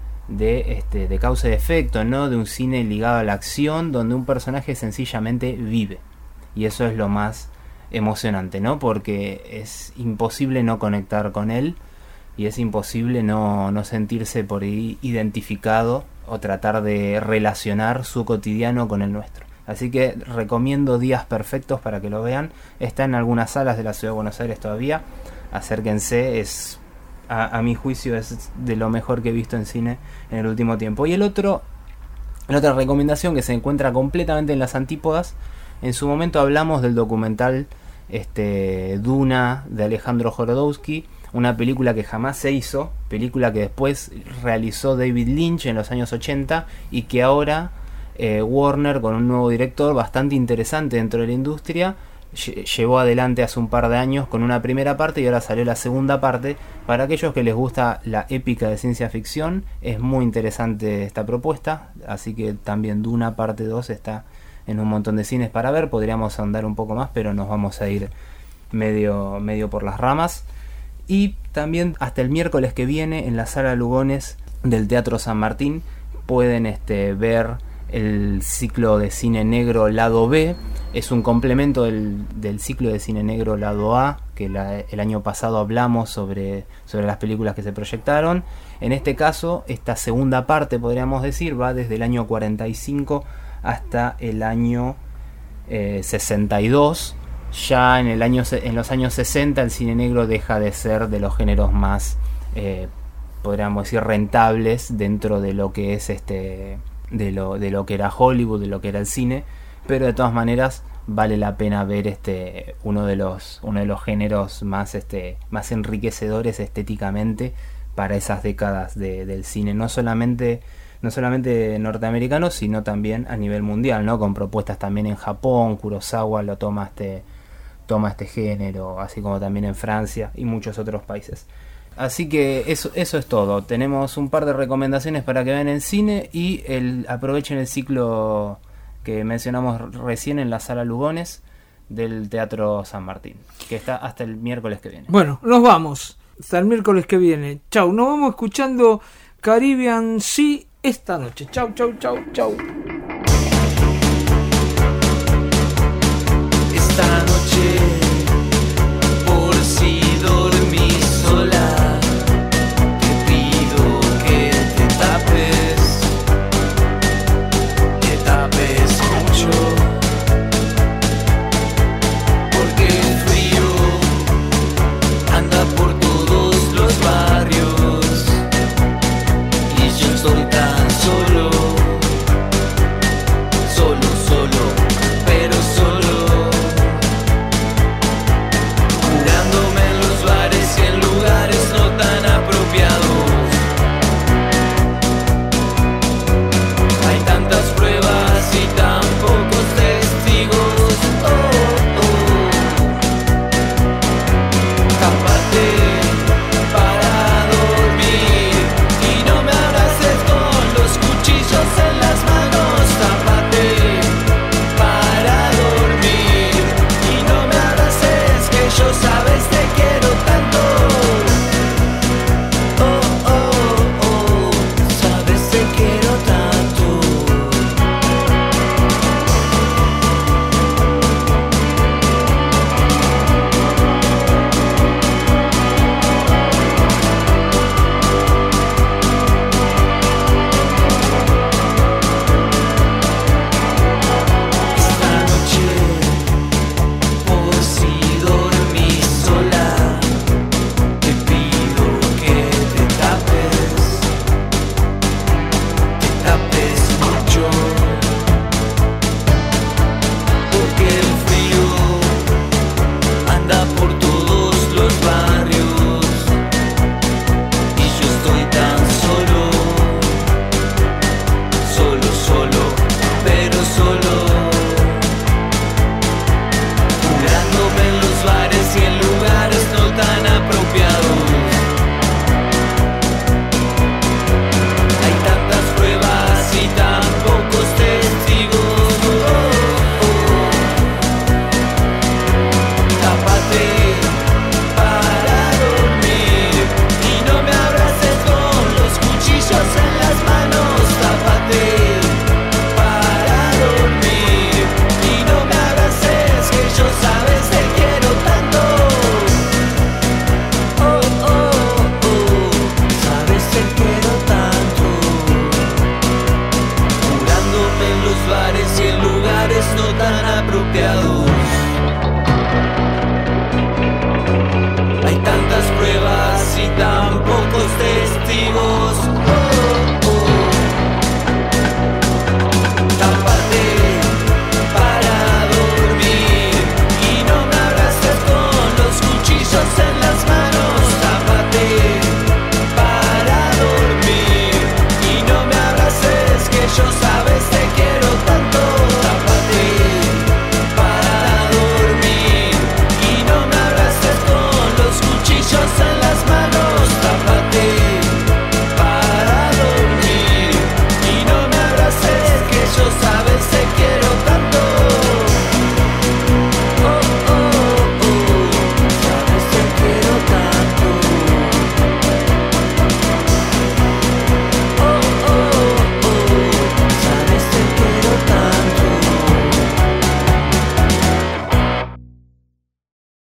[SPEAKER 20] de causa y efecto, ¿no? De un cine ligado a la acción, donde un personaje sencillamente vive. Y eso es lo más emocionante, ¿no? Porque es imposible no conectar con él, y es imposible no sentirse por ahí identificado o tratar de relacionar su cotidiano con el nuestro. Así que recomiendo Días Perfectos para que lo vean. Está en algunas salas de la Ciudad de Buenos Aires todavía. Acérquense, es a mi juicio es de lo mejor que he visto en cine en el último tiempo. Y la otra recomendación que se encuentra completamente en las antípodas, en su momento hablamos del documental Duna de Alejandro Jodorowsky, una película que jamás se hizo, película que después realizó David Lynch en los años 80 y que ahora Warner, con un nuevo director bastante interesante dentro de la industria, llevó adelante hace un par de años con una primera parte y ahora salió la segunda parte. Para aquellos que les gusta la épica de ciencia ficción, es muy interesante esta propuesta, así que también Duna parte 2 está en un montón de cines para ver. Podríamos ahondar un poco más, pero nos vamos a ir medio por las ramas. Y también hasta el miércoles que viene en la Sala Lugones del Teatro San Martín pueden ver el ciclo de cine negro Lado B. Es un complemento del ciclo de cine negro Lado A, que el año pasado hablamos sobre las películas que se proyectaron. En este caso, esta segunda parte, podríamos decir, va desde el año 45 hasta el año 62. Ya en los años 60 el cine negro deja de ser de los géneros más, podríamos decir, rentables dentro de lo que es de lo que era Hollywood, de lo que era el cine, pero de todas maneras vale la pena ver uno de los géneros más enriquecedores estéticamente para esas décadas del cine, no solamente norteamericano, sino también a nivel mundial, ¿no? Con propuestas también en Japón. Kurosawa lo toma este género, así como también en Francia y muchos otros países. Así que eso es todo. Tenemos un par de recomendaciones para que vean en cine y aprovechen el ciclo que mencionamos recién en la Sala Lugones del Teatro San Martín, que está hasta el miércoles que viene.
[SPEAKER 3] Bueno, nos vamos hasta el miércoles que viene. Chau, nos vamos escuchando Caribbean Sea esta noche. Chau, chau, chau, chau.